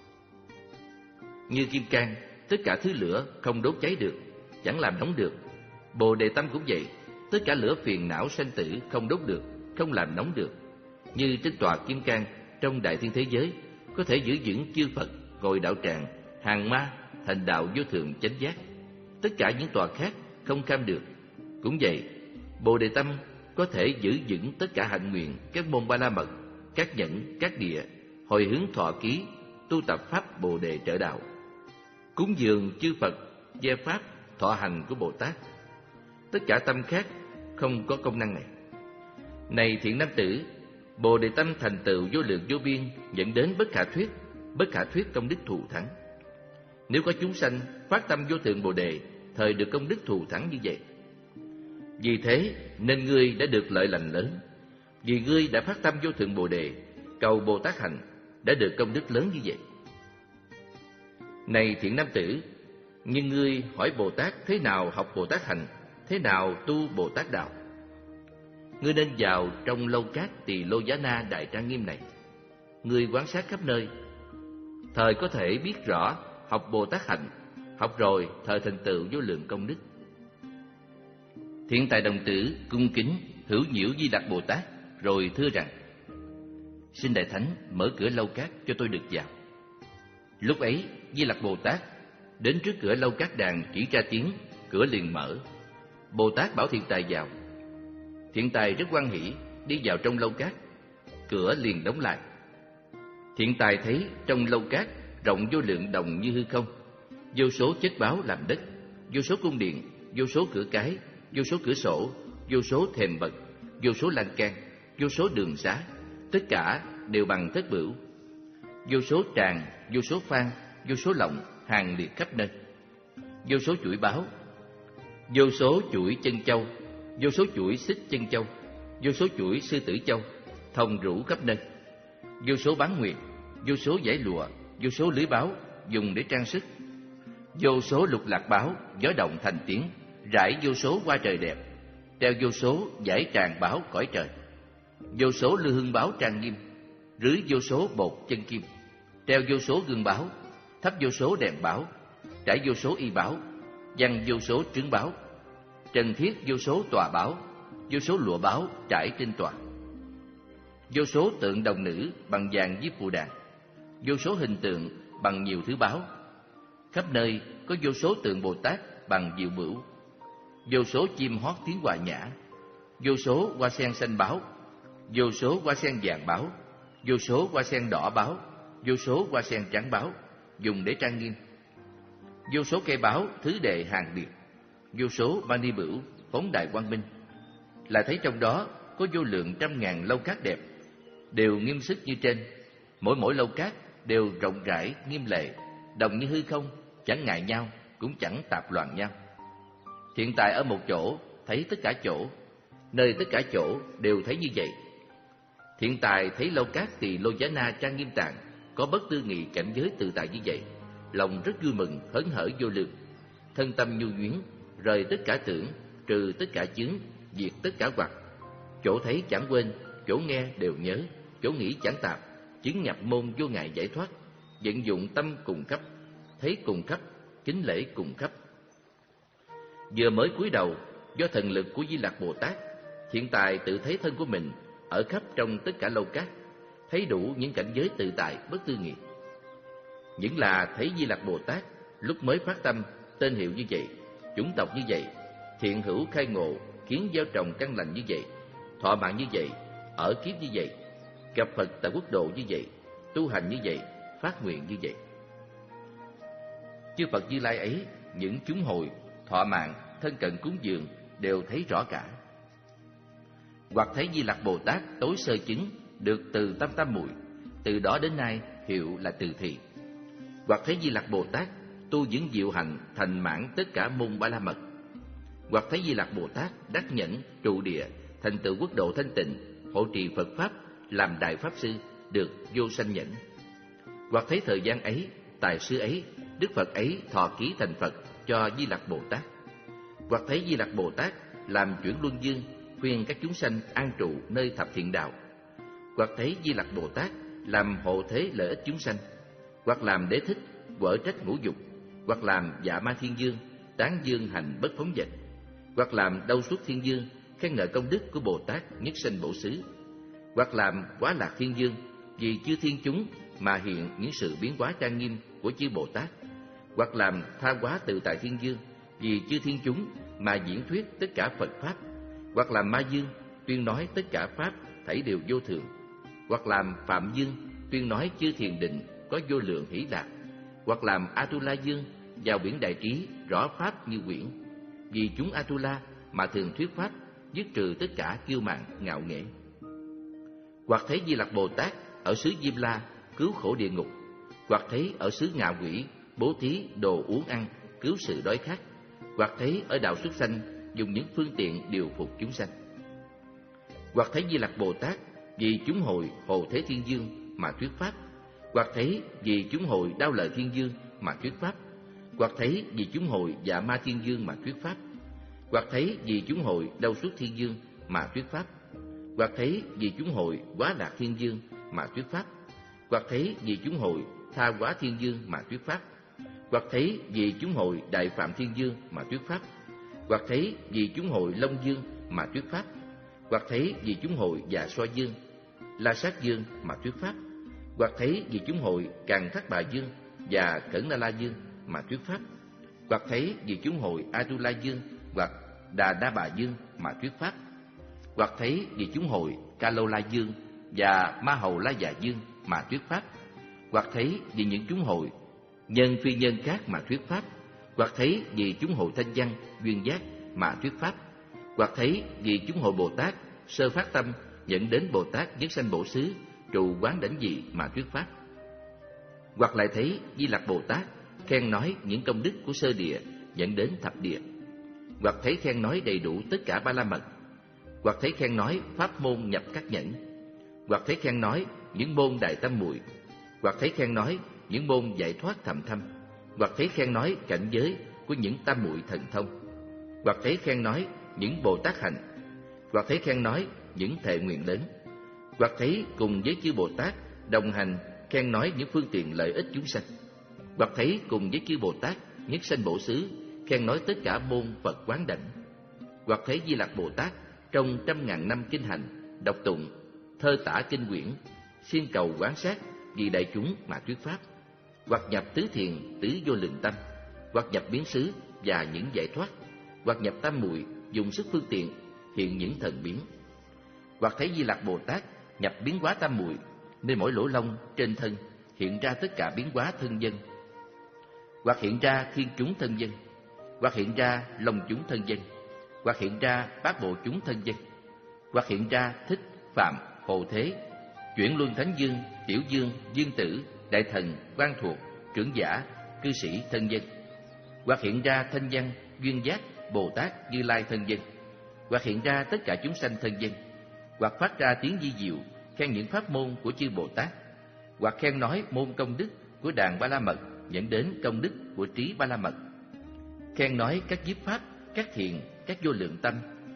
Như kim cang, tất cả thứ lửa không đốt cháy được, chẳng làm nóng được. Bồ Đề tâm cũng vậy, tất cả lửa phiền não sanh tử không đốt được, không làm nóng được. Như trên tòa kim cang trong đại thiên thế giới, có thể giữ vững chư Phật ngồi đạo tràng, hàng ma thành đạo vô thượng chánh giác. Tất cả những tòa khác không kham được. Cũng vậy, Bồ Đề tâm có thể giữ vững tất cả hạnh nguyện các môn ba la mật, các nhẫn, các địa, hồi hướng thọ ký, tu tập pháp Bồ Đề trợ đạo, cúng dường chư Phật, gieo pháp thọ hành của Bồ Tát. Tất cả tâm khác không có công năng này. Này thiện nam tử, Bồ Đề tâm thành tựu vô lượng vô biên, dẫn đến bất khả thuyết, bất khả thuyết công đức thù thắng. Nếu có chúng sanh phát tâm vô thượng Bồ Đề, thời được công đức thù thắng như vậy. Vì thế nên ngươi đã được lợi lành lớn. Vì ngươi đã phát tâm vô thượng Bồ Đề, cầu Bồ Tát hạnh, đã được công đức lớn như vậy. Này thiện nam tử, nhưng ngươi hỏi Bồ Tát thế nào học Bồ Tát hạnh, thế nào tu Bồ Tát đạo. Ngươi nên vào trong lâu cát Tỳ Lô Giá Na đại trang nghiêm này. Ngươi quan sát khắp nơi, thời có thể biết rõ học Bồ Tát hạnh, học rồi thời thành tựu vô lượng công đức. Thiện tài đồng tử cung kính hữu nhiễu Di Lặc Bồ Tát, rồi thưa rằng: Xin Đại Thánh mở cửa lâu cát cho tôi được vào. Lúc ấy Di Lặc Bồ Tát đến trước cửa lâu cát đàn, chỉ ra tiếng, cửa liền mở. Bồ Tát bảo thiện tài vào. Thiện tài rất hoan hỷ đi vào trong lâu cát, cửa liền đóng lại. Thiện tài thấy trong lâu cát rộng vô lượng đồng như hư không, vô số chất báo làm đất, vô số cung điện, vô số cửa cái, vô số cửa sổ, vô số thềm bậc, vô số lan can, vô số đường xá, tất cả đều bằng thất bửu. Vô số tràng, vô số phan, vô số lọng hàng liệt khắp nơi. Vô số chuỗi báo, vô số chuỗi chân châu, vô số chuỗi xích chân châu, vô số chuỗi sư tử châu, thông rủ khắp nơi. Vô số bán nguyệt, vô số dải lụa, vô số lưới báo dùng để trang sức. Vô số lục lạc báo gió động thành tiếng, rải vô số hoa trời đẹp, treo vô số dải tràng báo cõi trời. Vô số lư hương báo trang nghiêm, rưới vô số bột chân kim, treo vô số gương báo, thắp vô số đèn báo, trải vô số y báo, giăng vô số trứng báo, trần thiết vô số tòa báo, vô số lụa báo trải trên tòa. Vô số tượng đồng nữ bằng vàng với phù đàn, vô số hình tượng bằng nhiều thứ báo. Khắp nơi có vô số tượng Bồ Tát bằng diệu bửu, vô số chim hót tiếng hòa nhã, vô số hoa sen xanh báo, vô số hoa sen vàng báo, vô số hoa sen đỏ báo, vô số hoa sen trắng báo dùng để trang nghiêm. Vô số cây báo thứ đệ hàng biệt, vô số mani bửu, phóng đài quang minh, là thấy trong đó có vô lượng trăm ngàn lâu cát đẹp, đều nghiêm sức như trên. Mỗi mỗi lâu cát đều rộng rãi nghiêm lệ, đồng như hư không, chẳng ngại nhau, cũng chẳng tạp loạn nhau. Thiện tài ở một chỗ thấy tất cả chỗ, nơi tất cả chỗ đều thấy như vậy. Thiện tài thấy lâu cát tỳ lô giá na trang nghiêm tạng, có bất tư nghị cảnh giới tự tại như vậy, lòng rất vui mừng hớn hở vô lượng, thân tâm nhu nhuyến, rời tất cả tưởng, trừ tất cả chướng, diệt tất cả hoặc. Chỗ thấy chẳng quên, chỗ nghe đều nhớ, chỗ nghĩ chẳng tạp, chứng nhập môn vô ngại giải thoát, vận dụng tâm cùng cấp, thấy cùng cấp, kính lễ cùng cấp. Vừa mới cúi đầu, do thần lực của Di Lặc Bồ Tát, Thiện tài tự thấy thân của mình ở khắp trong tất cả lâu cát, thấy đủ những cảnh giới tự tại bất tư nghị. Những là thấy Di Lặc Bồ Tát lúc mới phát tâm, tên hiệu như vậy, chủng tộc như vậy, thiện hữu khai ngộ, kiến gieo trồng căn lành như vậy, thọ mạng như vậy, ở kiếp như vậy, gặp Phật tại quốc độ như vậy, tu hành như vậy, phát nguyện như vậy. Chư Phật Như Lai ấy, những chúng hồi, thọ mạng, thân cận cúng dường đều thấy rõ cả. Hoặc thấy Di Lặc Bồ Tát tối sơ chứng được từ tâm tam muội, từ đó đến nay hiệu là từ thị. Hoặc thấy Di Lặc Bồ Tát tu dưỡng diệu hạnh thành mãn tất cả môn ba la mật. Hoặc thấy Di Lặc Bồ Tát đắc nhẫn trụ địa thành tựu quốc độ thanh tịnh, hộ trì Phật pháp, làm đại pháp sư, được vô sanh nhẫn. Hoặc thấy thời gian ấy, tài sư ấy, Đức Phật ấy thọ ký thành Phật cho Di Lặc Bồ Tát. Hoặc thấy Di Lặc Bồ Tát làm chuyển luân dương, khuyên các chúng sanh an trụ nơi thập thiện đạo. Hoặc thấy Di Lặc Bồ Tát làm hộ thế lợi ích chúng sanh. Hoặc làm đế thích, quở trách ngũ dục. Hoặc làm dạ ma thiên dương, tán dương hành bất phóng dật. Hoặc làm đâu suốt thiên dương, khen ngợi công đức của Bồ Tát nhất sanh bổ xứ. Hoặc làm quá lạc thiên dương, vì chư thiên chúng mà hiện những sự biến hóa trang nghiêm của chư Bồ Tát. Hoặc làm tha hóa tự tại thiên dương, vì chư thiên chúng mà diễn thuyết tất cả Phật pháp. Hoặc làm ma dương, tuyên nói tất cả pháp thảy đều vô thường. Hoặc làm phạm dương, tuyên nói chư thiền định có vô lượng hỷ lạc. Hoặc làm Atula dương, vào biển đại trí rõ pháp như quyển, vì chúng Atula mà thường thuyết pháp, dứt trừ tất cả kiêu mạn ngạo nghễ. Hoặc thấy Di Lặc Bồ Tát ở xứ Diêm La cứu khổ địa ngục. Hoặc thấy ở xứ Ngạ Quỷ bố thí đồ uống ăn, cứu sự đói khát. Hoặc thấy ở đạo súc sanh dùng những phương tiện điều phục chúng sanh. Hoặc thấy Di Lặc Bồ Tát vì chúng hồi hộ thế thiên dương mà thuyết pháp. Hoặc thấy vì chúng hồi đao lợi thiên dương mà thuyết pháp. Hoặc thấy vì chúng hồi dạ ma thiên dương mà thuyết pháp. Hoặc thấy vì chúng hội đâu suốt thiên dương mà thuyết pháp. Hoặc thấy vì chúng hội quá lạc thiên dương mà thuyết pháp. Hoặc thấy vì chúng hội tha hóa thiên dương mà thuyết pháp. Hoặc thấy vì chúng hội đại phạm thiên dương mà thuyết pháp. Hoặc thấy vì chúng hội long dương mà thuyết pháp. Hoặc thấy vì chúng hội dạ xoa dương, la sát dương mà thuyết pháp. Hoặc thấy vì chúng hội càn thác bà dương và cẩn na la dương mà thuyết pháp. Hoặc thấy vì chúng hội Atula dương hoặc Đà Đa Bà dương mà thuyết pháp. Hoặc thấy vì chúng hội Kalola dương và Ma Hầu La Già dương mà thuyết pháp. Hoặc thấy vì những chúng hội nhân phi nhân khác mà thuyết pháp. Hoặc thấy vì chúng hội thanh văn duyên giác mà thuyết pháp. Hoặc thấy vì chúng hội Bồ Tát sơ phát tâm dẫn đến Bồ Tát nhất sanh bổ xứ trụ quán đảnh dị mà thuyết pháp. Hoặc lại thấy Di Lặc Bồ Tát khen nói những công đức của sơ địa dẫn đến thập địa. Hoặc thấy khen nói đầy đủ tất cả ba la mật. Hoặc thấy khen nói pháp môn nhập các nhẫn. Hoặc thấy khen nói những môn đại tâm muội. Hoặc thấy khen nói những môn giải thoát thầm thâm. Hoặc thấy khen nói cảnh giới của những tam muội thần thông. Hoặc thấy khen nói những Bồ Tát hạnh. Hoặc thấy khen nói những thệ nguyện lớn. Hoặc thấy cùng với chư Bồ Tát đồng hành khen nói những phương tiện lợi ích chúng sanh. Hoặc thấy cùng với chư Bồ Tát nhất sanh bổ xứ khen nói tất cả môn Phật quán đảnh. Hoặc thấy Di Lặc Bồ Tát trong trăm ngàn năm kinh hành, đọc tụng, thơ tả kinh quyển, xin cầu quán sát vì đại chúng mà thuyết pháp. Hoặc nhập tứ thiền tứ vô lượng tâm. Hoặc nhập biến xứ và những giải thoát. Hoặc nhập tam muội dùng sức phương tiện hiện những thần biến. Hoặc thấy Di Lặc Bồ Tát nhập biến hóa tam muội, nên mỗi lỗ lông trên thân hiện ra tất cả biến hóa thân dân. Hoặc hiện ra thiên chúng thân dân. Hoặc hiện ra long chúng thân dân. hoặc hiện ra bát bộ chúng thân dân, hoặc hiện ra Thích, Phạm, Hộ Thế, chuyển luân Thánh Dương, Tiểu Dương, Dương Tử, Đại Thần, Quan Thuộc, Trưởng Giả, Cư Sĩ thân dân, hoặc hiện ra Thanh Văn, Duyên Giác, Bồ Tát, Như Lai thân dân, hoặc hiện ra tất cả chúng sanh thân dân, hoặc phát ra tiếng di diệu khen những pháp môn của chư Bồ Tát, hoặc khen nói môn công đức của đàn Ba La Mật dẫn đến công đức của trí Ba La Mật, khen nói các nhiếp pháp, các thiền, các vô lượng tâm,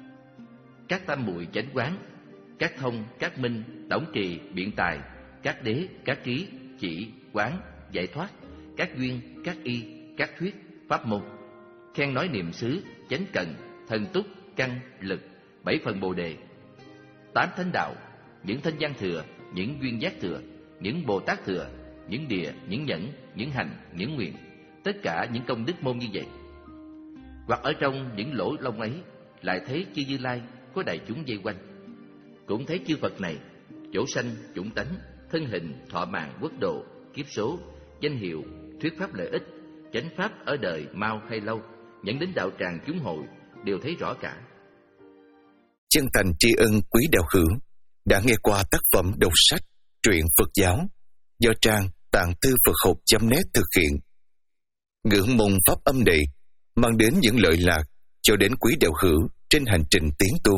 các tam muội chánh quán, các thông, các minh, tổng trì, biện tài, các đế, các trí, chỉ, quán, giải thoát, các duyên, các y, các thuyết, pháp môn, khen nói niệm xứ, chánh cần, thần túc, căn, lực, bảy phần bồ đề, tám thánh đạo, những thanh văn thừa, những duyên giác thừa, những Bồ Tát thừa, những địa, những nhẫn, những hành, những nguyện, tất cả những công đức môn như vậy. Hoặc ở trong những lỗ lông ấy lại thấy chư Như Lai có đại chúng vây quanh, cũng thấy chư Phật này chỗ sanh, chủng tánh, thân hình, thọ mạng, quốc độ, kiếp số, danh hiệu, thuyết pháp lợi ích, chánh pháp ở đời mau hay lâu, dẫn đến đạo tràng chúng hội đều thấy rõ cả. Chân thành tri ân quý đạo hữu đã nghe qua tác phẩm đọc sách truyện Phật giáo do trang tạng thư Phật học chấm net thực hiện. Ngưỡng mong pháp âm này mang đến những lợi lạc cho đến quý đạo hữu trên hành trình tiến tu.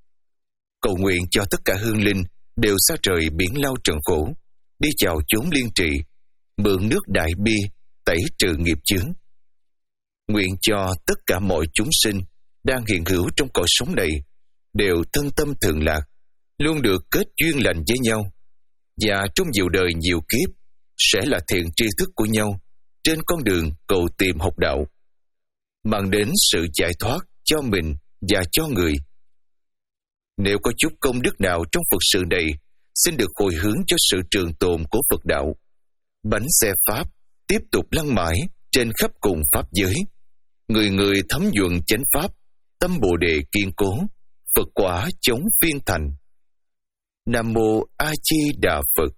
Cầu nguyện cho tất cả hương linh đều xa rời biển lao trần khổ, đi chào chốn liên trị, mượn nước đại bi tẩy trừ nghiệp chướng. Nguyện cho tất cả mọi chúng sinh đang hiện hữu trong cõi sống này đều thân tâm thường lạc, luôn được kết duyên lành với nhau, và trong nhiều đời nhiều kiếp sẽ là thiện tri thức của nhau trên con đường cầu tìm học đạo, mang đến sự giải thoát cho mình và cho người. Nếu có chút công đức nào trong Phật sự này, xin được hồi hướng cho sự trường tồn của Phật đạo. Bánh xe Pháp tiếp tục lăn mãi trên khắp cùng Pháp giới. Người người thấm nhuận chánh Pháp, tâm Bồ Đề kiên cố, Phật quả chống phiên thành. Nam Mô A Di Đà Phật.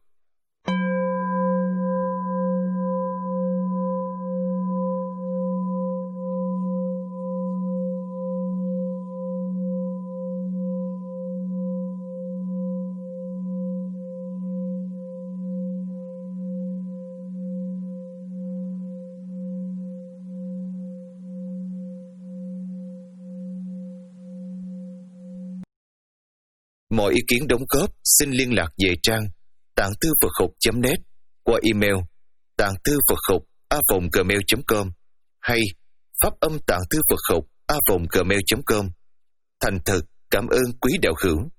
Mọi ý kiến đóng góp xin liên lạc về trang tạng thư Phật học chấm net qua email tạng thư Phật học a vòng gmail chấm com hay pháp âm tạng thư Phật học a vòng gmail chấm com. Thành thật cảm ơn quý đạo hữu.